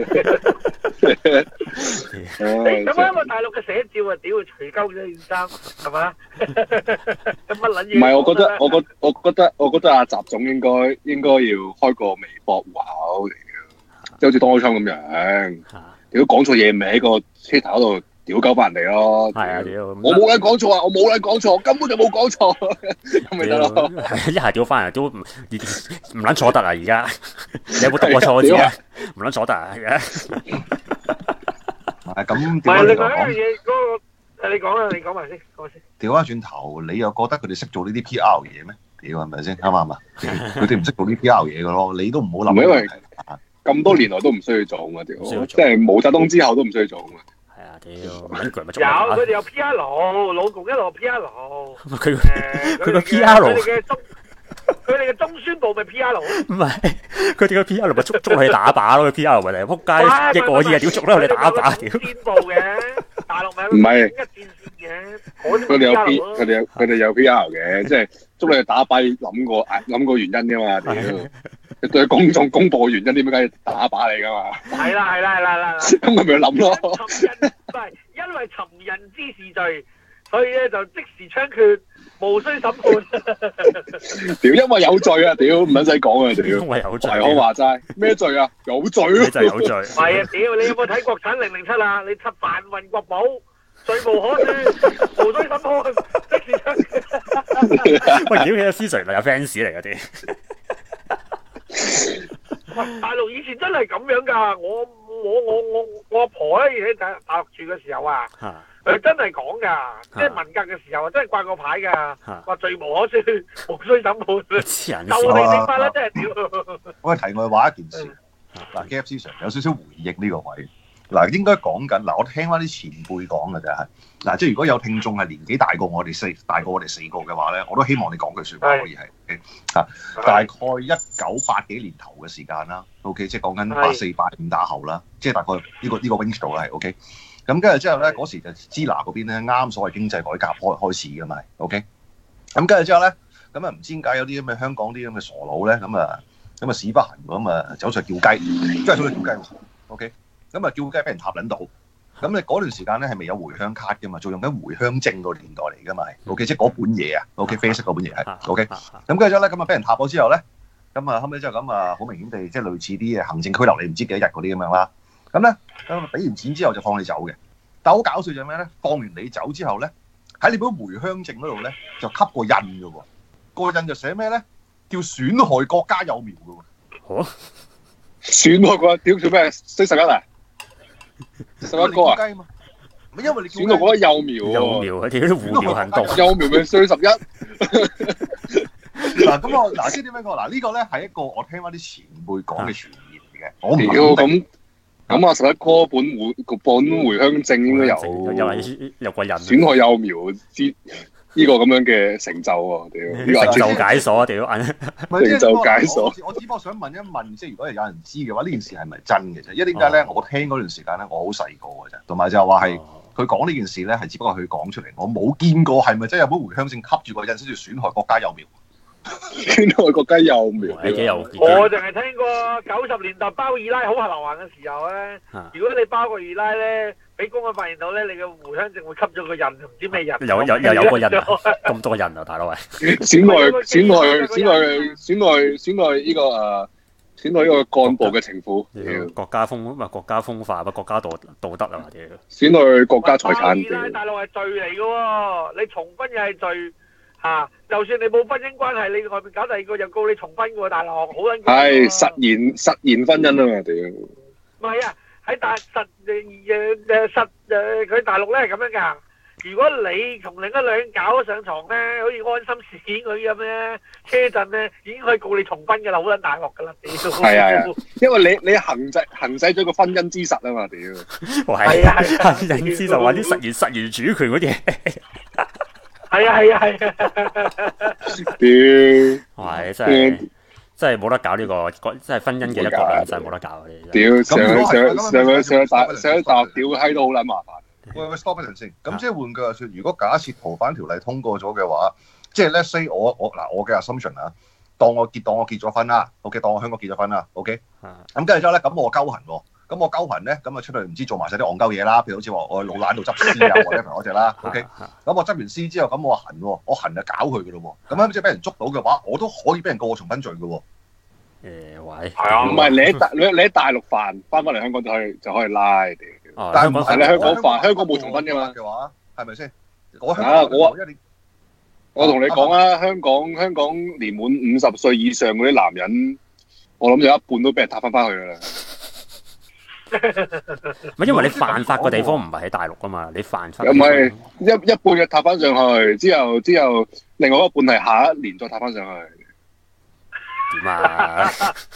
你咁樣因為大陸嘅寫照啊，屌除鳩咗件衫係嘛？乜撚嘢？ 唔係，我覺得，我覺，我覺得，我覺得阿習總應該應該要開個微博戶口嚟嘅，即係好似當初咁樣。如果講錯嘢，咪喺個車頭度屌鳩翻人哋咯。係啊，屌！我冇人講錯啊，我冇人講錯，根本就冇講錯，咁咪得咯。 一係屌翻人都唔唔撚坐得啊！而家你有冇讀過錯字啊？唔撚坐得啊！而家係咁。 唔係你講一樣嘢，嗰個你講啦，你講埋先，講先。 調翻轉頭，你又覺得佢哋識做呢啲 P R 嘢咩？屌係咪先？啱唔啱啊？佢哋唔識做啲 P R 嘢嘅咯，你都唔好諗。 因為咁多年來都唔需要做啊！屌，即係毛澤東之後都唔需要做啊！ 屌，有佢哋有 P R 老共一路 P R， 佢佢個 P R， 佢哋嘅中佢哋嘅中宣部咪 P R， 唔係佢哋嘅 P R 咪捉捉佢打靶咯，佢 P R 咪嚟撲街益我意啊！屌捉啦，佢哋打靶屌。 宣部嘅大陸咪唔係一戰線嘅， 佢哋有 P 佢哋有佢哋有 P R 嘅，即係捉你去打靶諗過諗過原因㗎嘛？屌！對公眾公佈原因點解要打靶你噶嘛？係啦係啦係啦啦！咁佢咪諗咯？ 尋人唔係因為尋人之事罪，所以咧就即時槍決，無需審判。 屌，因為有罪啊！屌，唔撚使講啊！屌， 因為有罪。 係我話齋咩罪啊？有罪咯！ 就係有罪。 係啊！屌，你有冇睇國產零零七啊？你七販運國寶，罪無可恕，無需審判，即時槍決。 喂，屌，其實思垂係有 fans 嚟嗰啲。 喂，大陸以前真係咁樣噶，我我我我我阿婆咧喺大大陸住嘅時候啊，佢真係講噶，即係文革嘅時候真係掛個牌噶，話罪無可恕，無需審判，就地正法啦，真係屌！ 我係題外話一件事，嗱 K F C 上有少少回應呢個位。嗱，應該講緊嗱，我聽翻啲前輩講嘅啫係，嗱，即係如果有聽眾係年紀大過我哋四大過我哋四個嘅話咧，我都希望你講句説話可以係，嚇，大概一九八幾年頭嘅時間啦 ，OK， 即係講緊八四八五打後啦，即係大概呢、呢個呢、呢個 range 度啦，係 OK。咁跟住之後咧，嗰時就支那嗰邊咧啱所謂經濟改革開開始嘅嘛 ，OK。咁跟住之後咧，咁啊唔知點解有啲咁嘅香港啲咁嘅傻佬咧，咁啊咁啊屎不痕咁啊走出嚟叫雞，真係走出嚟叫雞 ，OK。咁啊叫雞俾人踏撚到，咁你嗰段時間咧係未有回鄉卡嘅嘛，仲用緊回鄉證個年代嚟噶嘛 ，OK， 即係嗰本嘢啊 ，OK， 啡色嗰本嘢係 ，OK， 咁跟住之後咧，咁啊俾人踏咗之後咧，咁啊後尾之後咁啊好明顯地即係類似啲嘅行政拘留你唔知幾多日嗰啲咁樣啦，咁咧咁俾完錢之後就放你走嘅，但係好搞笑就係咩咧？放完你走之後咧，喺你本回鄉證嗰度咧就吸個印嘅喎，個印就寫咩咧？叫損害國家幼苗嘅喎， 嚇？ 損害國屌做咩？四十一啊？十一個啊？ 唔係因為你選到嗰個幼苗喎， 幼苗佢哋啲護苗行動， 幼苗咪衰十一， 嗱咁我嗱先點樣講？嗱呢個咧係一個我聽翻啲前輩講嘅傳言嚟嘅，我唔屌咁咁啊！十一哥本回個本回鄉證應該有， 又係有個人損害幼苗之呢個咁樣嘅成就喎，屌！呢個成就解鎖屌， 成就解鎖。 我只不過想問一問，即係如果係有人知嘅話，呢件事係咪真嘅啫？因為點解咧？我聽嗰段時間咧，我好細個嘅啫，同埋就係話係佢講呢件事咧，係只不過佢講出嚟，我冇見過係咪真係有本回鄉證吸住個印，先至損害國家幼苗。 損害國家幼苗， 你幾有？ 我淨係聽過九十年代包二奶好流行嘅時候咧，如果你包個二奶咧，俾公安發現到咧，你嘅回鄉證會吸咗個印，唔知咩印。 有有又有個印，咁多印啊，大佬喂！ 損害損害損害損害損害呢個誒損害呢個幹部嘅情婦。 國家風唔係國家風化，唔係國家道道德啊嘛屌！ 損害國家財產。 包二奶大陸係罪嚟嘅喎，你重婚又係罪。啊！就算你冇婚姻關係，你外面搞第二個又告你重婚嘅喎，大陸好撚。 係實現實現婚姻啊嘛屌！ 唔係啊，喺大實誒誒誒實誒佢大陸咧係咁樣㗎。如果你同另一兩搞上床咧，好似安心事件佢咁咧，車震咧已經可以告你重婚㗎啦，好撚大鑊㗎啦屌！ 係啊係啊，因為你你行使行使咗個婚姻之實啊嘛屌！ 係啊係啊，婚姻之實話啲實現實現主權嗰啲嘢。 係啊係啊係啊！ 屌， 係真係真係冇得搞呢個，真係婚姻嘅一國兩制冇得搞嗰啲。 屌，上上上上大上大屌閪都好撚麻煩。 喂喂，stop 一陣先。咁即係換句話説，如果假設逃犯條例通過咗嘅話，即係 let's say 我我嗱我嘅 assumption 啊，當我結當我結咗婚啦 ，OK， 當我香港結咗婚啦 ，OK。咁跟住之後咧，咁我鳩痕喎。咁我鳩痕咧，咁啊出去唔知做埋晒啲戇鳩嘢啦，譬如好似話我去老懶度執屍啊，或者嗰隻啦，OK。咁我執完屍之後，咁我痕喎，我痕就搞佢噶咯喎。咁樣即係俾人捉到嘅話，我都可以俾人告我重婚罪嘅喎。誒喂， 係啊，唔係你喺大你你喺大陸犯，翻返嚟香港就可以就可以拉屌。但係唔係你香港犯，香港冇重婚嘅嘛？ 嘅話係咪先？我啊我我同你講啊，香港香港年滿五十歲以上嗰啲男人，我諗有一半都俾人撻翻翻去噶啦。 唔係因為你犯法個地方唔係喺大陸啊嘛，你犯法。 唔係一一半嘅踏翻上去，之後之後另外一半係下一年再踏翻上去。 點啊？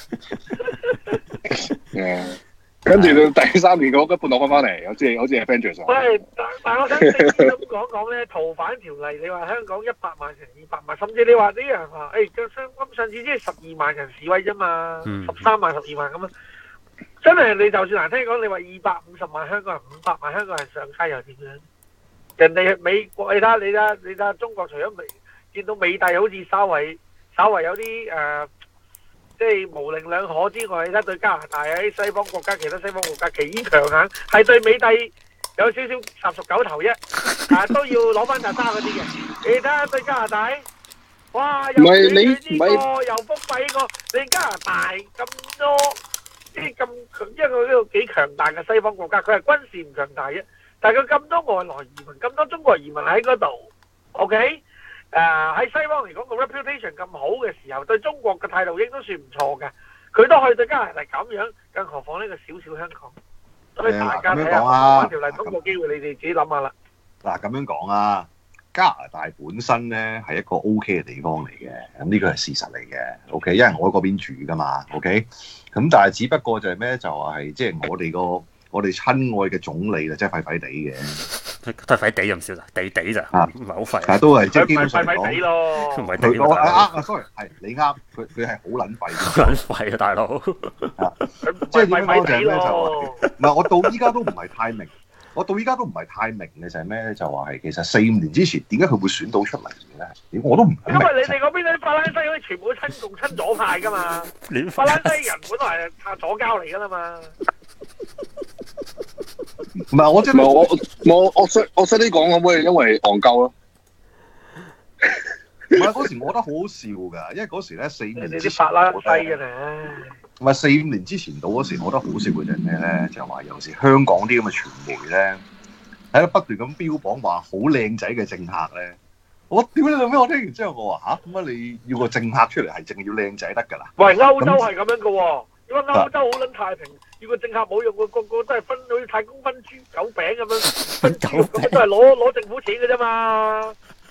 誒，跟住到第三年嗰一半落翻翻嚟，好似好似係 Avengers。 喂，但但我想正經咁講講咧，逃犯條例，你話香港一百萬乘二百萬，甚至你話呢樣話，誒，咁上次即係十二萬人示威啫嘛，十三萬、十二萬咁啊。真係你就算難聽講，你話二百五十萬香港人、五百萬香港人上街又點樣？人哋美國，你睇下你睇下你睇下中國，除咗美見到美帝好似稍為稍為有啲誒、呃，即係模棱兩可之外，你睇對加拿大喺西方國家，其他西方國家幾強硬，係對美帝有少少十熟九頭啫，啊都要攞翻扎沙嗰啲嘅。你睇下對加拿大，哇又選呢、這個又封閉呢個，你加拿大咁多。啲咁強，因為佢呢個幾強大嘅西方國家，佢係軍事唔強大啫。但係佢咁多外來移民，咁多中國移民喺嗰度 ，OK？誒、呃、喺西方嚟講個 reputation 咁好嘅時候，對中國嘅態度應該都算唔錯嘅。佢都可以對加拿大咁樣，更何況呢個小小香港。所以大家睇下逃犯條例通過機會，你哋自己諗下啦。 嗱咁樣講啊，加拿大本身咧係一個 OK 嘅地方嚟嘅，咁呢個係事實嚟嘅 ，OK？因為我喺嗰邊住噶嘛 ，OK？咁但係只不過就係咩？就話係即係我哋個我哋親愛嘅總理啊，即係廢廢地嘅， 都係廢地咁少咋，地地咋，唔係好廢。 但係都係即係基本上講， 廢地咯， 唔係地咯。 啊啊，sorry，係你啱，佢佢係好撚廢， 好撚廢啊，大佬。 即係點講就係咩？就話唔係我到依家都唔係太明，我到依家都唔係太明嘅就係咩？就話係其實四五年之前點解佢會選到出嚟嘅咧？我都唔明。 因為你哋嗰邊啲法蘭西嗰啲全部都親共親左派噶嘛，法蘭西人本來係拍左膠嚟噶啦嘛。 唔係我即係我我我識我識啲講可唔可以因為戇鳩咯？ 唔係嗰時我覺得好好笑㗎，因為嗰時咧四五年之前， 啲法蘭西嘅咧。 唔係四五年之前到嗰時，我覺得好笑嘅就係咩咧？就係話有時香港啲咁嘅傳媒咧，喺度不斷咁標榜話好靚仔嘅政客咧。我屌你老味！我聽完之後我話吓，點解你要個政客出嚟係淨係要靚仔得㗎啦？ 喂，歐洲係咁樣嘅喎，如果歐洲好撚太平，要個政客冇用，個個個都係分好似太公分豬狗餅咁樣，分豬肉咁都係攞攞政府錢嘅啫嘛。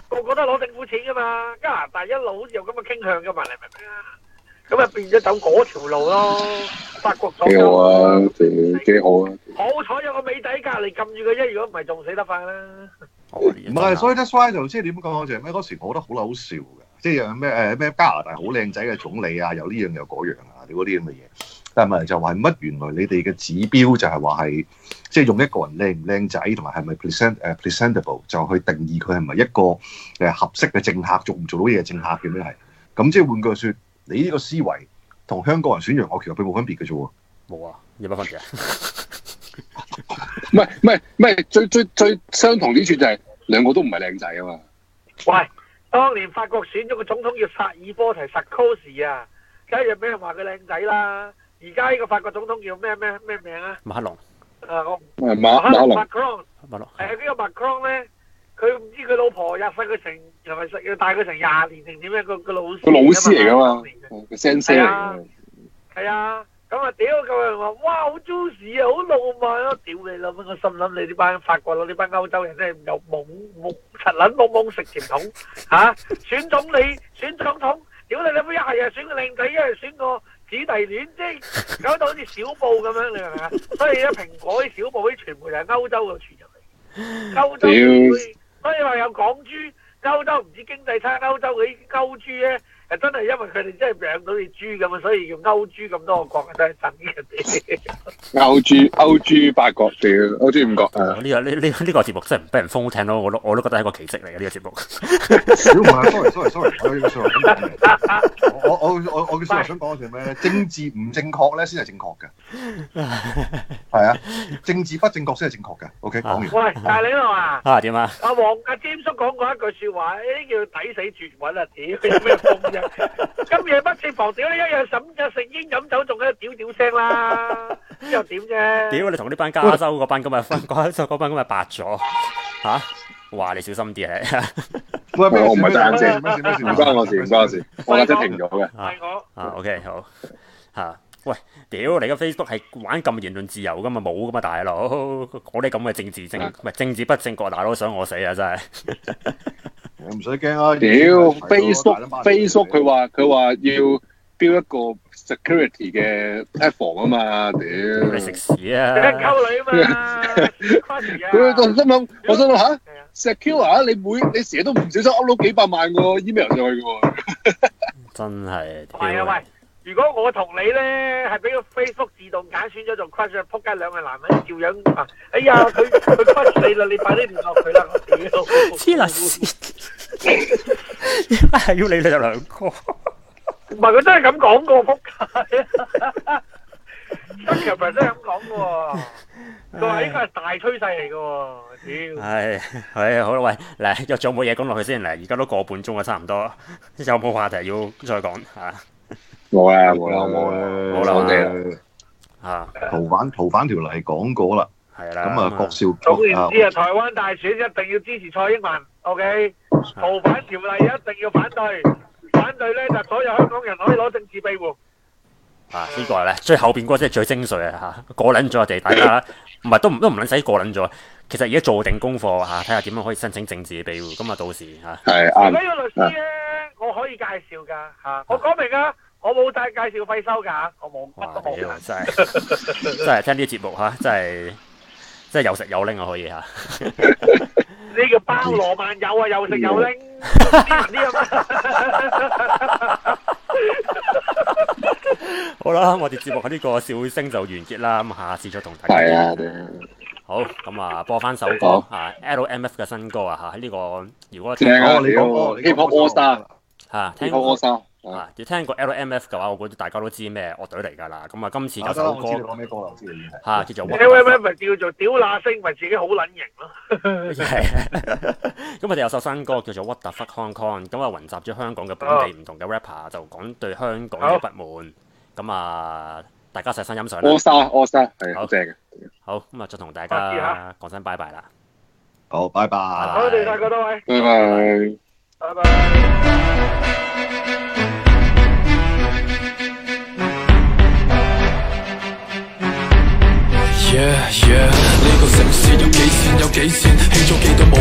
個個都攞政府錢噶嘛，加拿大一路好似有咁嘅傾向噶嘛，你明唔明啊？咁啊變咗走嗰條路咯，法國左。 幾好啊，幾好啊！ 好彩有個美仔隔離撳住佢啫，如果唔係仲死得快啦。 唔係，所以 that's why 就即係點講就係咩？嗰時我覺得好撚好笑嘅，即係有咩誒咩加拿大好靚仔嘅總理啊，有呢樣有嗰樣啊，啲嗰啲咁嘅嘢。但係咪就話乜？原來你哋嘅指標就係話係即係用一個人靚唔靚仔同埋係咪 present 誒 presentable 就去定義佢係咪一個誒合適嘅政客，做唔做到嘢嘅政客嘅咩係？咁即係換句説，你呢個思維同香港人選楊岳橋並冇分別嘅啫喎。 冇啊，有乜分別啊？ 唔係唔係唔係，最最最相同之處就係兩個都唔係靚仔啊嘛。 喂，當年法國選咗個總統叫薩爾科提 Sarkozy 啊，梗係俾人話佢靚仔啦。而家呢個法國總統叫咩咩咩名啊？ 馬克龍。 誒我馬馬龍。 馬克龍。馬龍。誒呢個馬克龍咧，佢唔知佢老婆入世佢成係咪實要帶佢成廿年定點樣？個個老師。 個老師嚟㗎嘛，個 sensei 嚟㗎。 係啊。咁啊！屌咁人話，哇！好 juicy 啊，好浪漫啊！屌你老母！我心諗你呢班法國佬、呢班歐洲人真係又懵懵柒撚懵懵食甜筒嚇！選總理、選總統，屌你老母！一係又選個靚仔，一係選個子弟戀，即係搞到好似小報咁樣，你明唔明啊？所以咧，蘋果啲小報啲傳媒就係歐洲度傳入嚟，歐洲所以話有港豬，歐洲唔知經濟差，歐洲嗰啲歐豬咧。誒真係因為佢哋真係養到似豬咁啊，所以叫歐豬咁多個國真係真嘅。 歐豬歐豬八國屌，歐豬五國啊！ 呢個呢呢呢個節目真係唔俾人封聽咯，我都我都覺得係一個奇蹟嚟嘅呢個節目。 唔係，sorry sorry sorry，我呢個説話咁講嘅。我我我我嘅説話想講嘅係咩咧？政治唔正確咧先係正確嘅。係啊，政治不正確先係正確嘅。OK，講完。 喂，大李樂啊！ 啊點啊？ 阿黃阿詹叔講過一句説話，呢叫抵死絕揾啊！屌有咩風啫？今夜不設防，屌你一日飲日食煙飲酒，仲喺度屌屌聲啦，又點啫？ 屌你同呢班加州嗰班咁啊，加州嗰班咁啊白咗嚇！哇！你小心啲啊！ 喂， 我唔係戴眼鏡， 唔關我事，唔關我事，我架車停咗嘅。 係我啊 ，OK 好嚇。喂，屌你個 Facebook 係玩咁言論自由噶嘛？冇噶嘛，大佬！我啲咁嘅政治正唔係政治不正確，大佬想我死啊！真係。 唔使驚啊！ 屌 Facebook Facebook 佢話佢話要標一個 security 嘅 platform 啊嘛！屌你食屎啊！ 溝女啊嘛！ 佢我心諗，我心諗嚇 secure 啊！你每你成日都唔小心 upload 幾百萬個 email 上去嘅喎。 真係。 係啊喂！如果我同你咧係俾個 Facebook 自動揀選咗做 crush，撲街兩個男人照樣啊！哎呀，佢佢 crush 你啦，你快啲聯絡佢啦！我屌黐撚線，點解係要理你哋兩個？ 唔係佢真係咁講過，撲街啊 Zuckerberg 真係咁講嘅喎，佢話呢個係大趨勢嚟嘅喎，屌！ 係係好啦，喂，嚟又仲有冇嘢講落去先？嚟而家都個半鐘啊，差唔多，有冇話題要再講嚇？ 冇啦，冇啦， 冇啦， 冇啦，我哋啊， 逃犯逃犯條例講過啦， 係啦， 咁啊，郭少總言之啊，台灣大選一定要支持蔡英文 ，OK？逃犯條例一定要反對，反對咧就所有香港人可以攞政治庇護。 啊，呢個咧最後邊嗰個先係最精髓啊嚇，過撚咗我哋大家唔係都唔都唔撚使過撚咗，其實而家做定功課嚇，睇下點樣可以申請政治庇護，咁啊到時嚇。 係啱。 如果要律師咧，我可以介紹㗎嚇，我講明啊。我冇帶介紹費收㗎，我冇乜都冇。 真係真係聽啲節目嚇，真係真係有食有拎啊，可以嚇。 呢個包羅萬有啊，有食有拎，啲人啲啊。 好啦，我哋節目喺呢個笑聲就完結啦，咁下次再同大家。 係啊。 好，咁啊，播翻首歌啊 ，L M F 嘅新歌啊嚇，喺呢個如果聽啊，你講 Hip Hop All Star 嚇，聽 Hip Hop All Star。 啊！要聽過 L M F 嘅話，我估大家都知咩樂隊嚟㗎啦。咁啊，今次有首歌嚇叫做 L M F 咪叫做屌那星，咪自己好撚型咯。 係。咁佢哋有首新歌叫做 What the Fuck Hong Kong，咁啊混雜咗香港嘅本地唔同嘅 rapper，就講對香港嘅不滿。咁啊，大家細心欣賞啦。 All Star All Star 係好正嘅。 好，咁啊，再同大家講聲拜拜啦。 好，拜拜。 多謝曬各位。 拜拜。 拜拜。 Yeah yeah，呢個城市有幾線有幾線，起咗幾多無謂基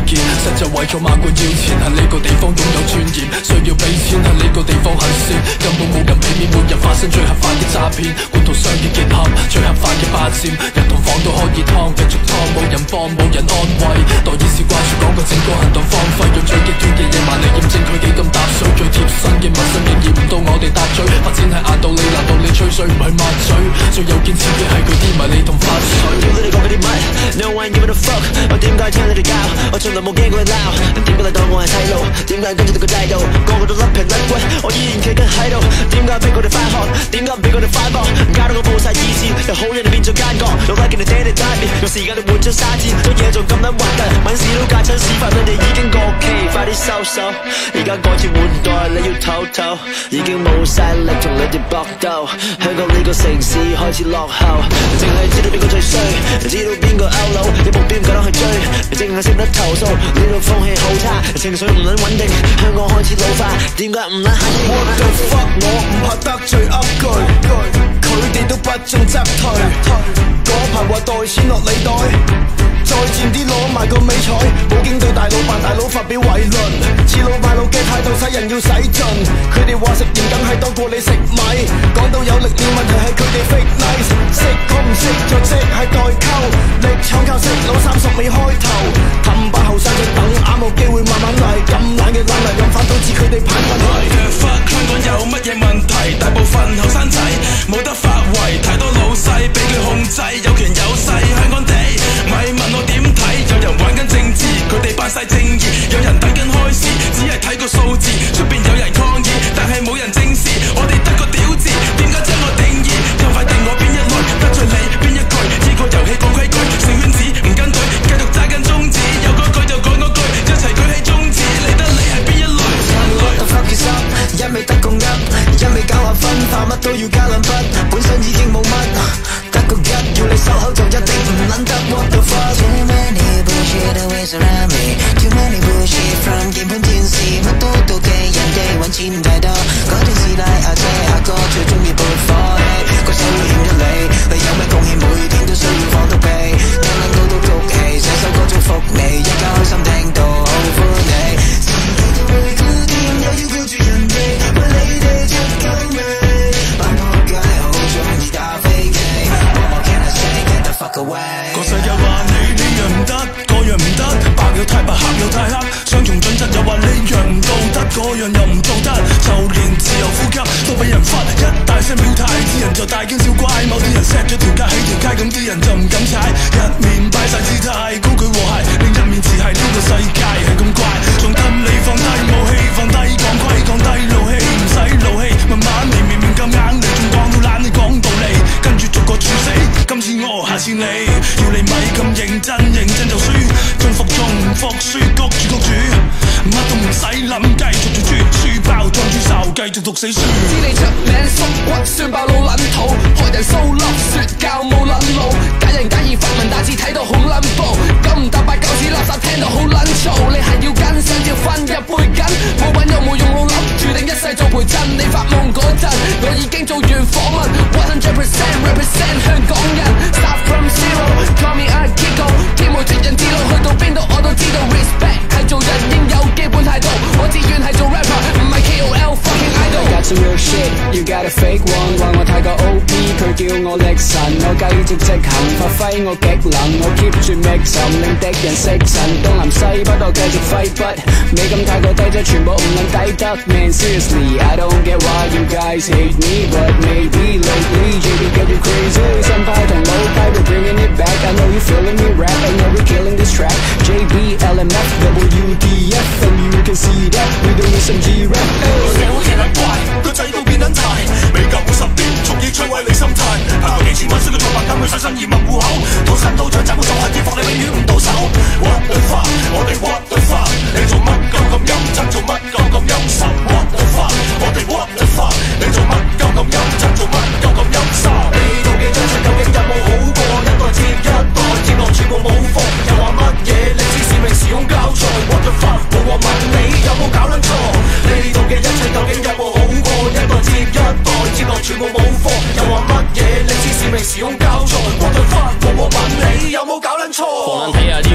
建，實際為咗馬官要錢，喺呢個地方擁有尊嚴，需要俾錢喺呢個地方行善，根本冇人俾面，每日發生最合法嘅詐騙，官途商業結合，最合法嘅霸佔，人同房都可以劏，繼續劏，冇人幫冇人安慰，代議士掛住講個政個行動荒廢，用最極端嘅野蠻嚟驗證佢幾咁搭水，最貼身嘅陌生仍然唔到我哋搭嘴，發展係壓到你，難道你吹水唔係抹嘴，最有堅持嘅係佢啲迷你同發水。 屌你哋講嗰啲乜 ？No one give a fuck， 我點解聽你哋教？我從來冇驚過佢鬧，點解你當我係細路？點解跟住你個制度？個個都甩皮甩骨，我依然企緊喺度。點解逼佢哋返學？點解唔俾佢哋返學？搞到我冇晒意志，由好人變做奸角，用 like 人哋爹哋帶面，用時間嚟換咗沙紙，做嘢仲咁撚核突，揾事都架親屎忽，你哋已經過期，快啲收手！而家改朝換代，你要唞唞，已經冇晒力同你哋搏鬥。香港呢個城市開始落後，淨係知道邊個最衰，知道邊個 out 佬，有目標唔夠膽去追，淨係識得投訴，呢度風氣好差，情緒唔撚穩定，香港開始老化，點解唔撚肯認 ？What the fuck， 我唔怕得罪噏句，佢哋都不進則退，嗰排話袋錢落你袋。再賤啲攞埋個美彩，冇經對大佬扮大佬發表偉論，似老敗老嘅態度使人要使盡，佢哋話食鹽梗係多過你食米，講到有力料問題係佢哋 fake nice， 識可唔識就即係代溝，力搶靠識攞三十尾開頭，氹把後生仔等啱冇機會慢慢嚟，咁懶嘅懶嚟飲翻都知佢哋排問題。 Fuck 香港有乜嘢問題？大部分後生仔冇得發圍，太多老細俾佢控制，有權有勢，香港地咪問我點睇？有人玩緊政治，佢哋扮晒正義；有人等緊開市，只係睇個數字。出邊有人抗議，但係冇人正視。我哋得個屌字，點解將我定義？咁快定我邊一類？得罪你邊一句？呢個遊戲講規矩，成圈子唔跟隊，繼續揸緊宗旨。有嗰句就講嗰句，一齊舉起宗旨。理得你係邊一類？ What the fuck is up？ 一味得個噏，一味搞下分化，乜都要加兩筆，本身已經冇乜，得個一要你收口就一定唔撚得。What the fuck？Too many bullshit always around me， Too many bullshit from 鍵盤電視，乜都妒忌人哋揾錢太多，嗰段師奶阿姐阿哥最中意撥火氣，個社會欠咗你，你有咩貢獻？每天都需要放毒屁，聽撚到都谷氣，寫首歌祝福你，一家開心聽到好歡喜，自己都會顧掂，又要顧住人哋，為你哋出夠味，班仆街好中意打飛機 ，What more can I say？ Get the fuck away！ 個世又話你呢樣唔得，嗰樣唔得，白又太白，黑又太黑，雙重準則又話呢樣唔道德，嗰樣又唔做得，就連自由呼吸都俾人罰，一大聲表態，啲人就大驚小怪，某啲人 set 咗條街起條街，咁啲人就唔敢踩，一面擺晒姿態，高舉和諧，另一面似係呢個世界係咁怪，仲得你放低武器，放低鋼盔，降低怒氣，唔使怒氣，慢慢嚟，明明咁硬你仲講到懶，你講道理，跟住逐個處死，今次我，下次你，要你咪咁認真，認真就輸，中服中唔服輸，谷住谷住，乜都唔使諗，繼續做豬，書包裝豬手，繼續讀死書。 知你出名縮骨，酸爆老撚肚，害人騷粒説教冇撚路，假人假義發文打字睇到好撚暴，九唔搭八九屎垃圾聽到好撚嘈，你係要跟想要分一杯羹，冇揾又冇用腦諗，注定一世做陪襯。你發夢嗰陣，我已經做完訪問 one hundred percent represent 香港人 ，start from zero，call me a Kiko， 天無絕人之路，去到邊度我都知道 respect 係做人應有基本態度，我志願係做 rapper， 唔係 K O L fucking idol。I got some real shit， you got a fake one， 話我太過 O P， 佢叫我力神，我繼續直行，發揮我極能，我 keep 住 mix 神，令敵人識神，東南西北我繼續揮筆，美感太過低質，全部唔能抵得。Man seriously I don't get why you guys hate me but maybe lately J B get you crazy， 新派同老派 we're bringing it back， I know you feeling me rap， I know we're killing this track， J B L M F W D F and you can see that we doing some G rap。 個社會奇撚怪，個制度變撚柴，未夠五十年從已摧毀你心態，拍過幾千蚊需要做白金去洗身移民戶口，到身到掌賺到做下啲貨你永遠唔到手。What the fuck， 我哋 what the fuck， 你做乜鳩咁陰質，做乜鳩咁陰濕 ？What the fuck， 我哋 what the fuck， 你做乜鳩咁陰質，做乜鳩咁陰濕？呢度嘅真相究竟有冇好過？一代接一代接落全部冇貨，又話乜嘢歷史使命時空交錯 ？What the fuck， 我話問你有冇搞撚錯？呢度嘅一切究竟有冇好過？一代接一代接落全部冇貨，又話乜嘢歷史使命時空交錯 ？What the fuck， 我話問你有冇搞撚錯？ 放眼睇下呢條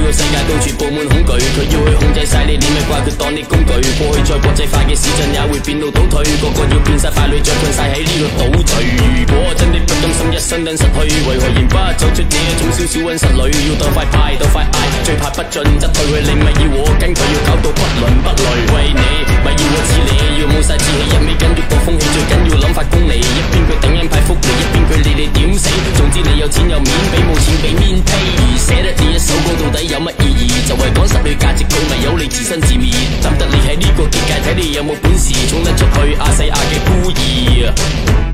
個世界到處佈滿恐懼，佢要去控制晒你，你咪怪佢當你工具。過去再國際化嘅市鎮也會變到倒退，個個要變晒傀儡，着困晒喺呢個島嶼。如果真的不甘心一生等失去，為何仍不走出這種小小溫室裏？要鬥快派，鬥快嗌，最怕不進則退去。你咪要我跟佢，要搞到不倫不類。為你咪要我似你，要冇晒志氣，一味跟住個風氣，最緊要諗法功利。一邊佢等人派福利，一邊佢理你點死。總之你有錢有面，比冇錢俾面批。寫得呢一首歌到底有乜意義？就係講失去價值，佢咪由你自生自滅。等得你喺呢個結界，睇你有冇本事衝得出去亞細亞嘅孤兒。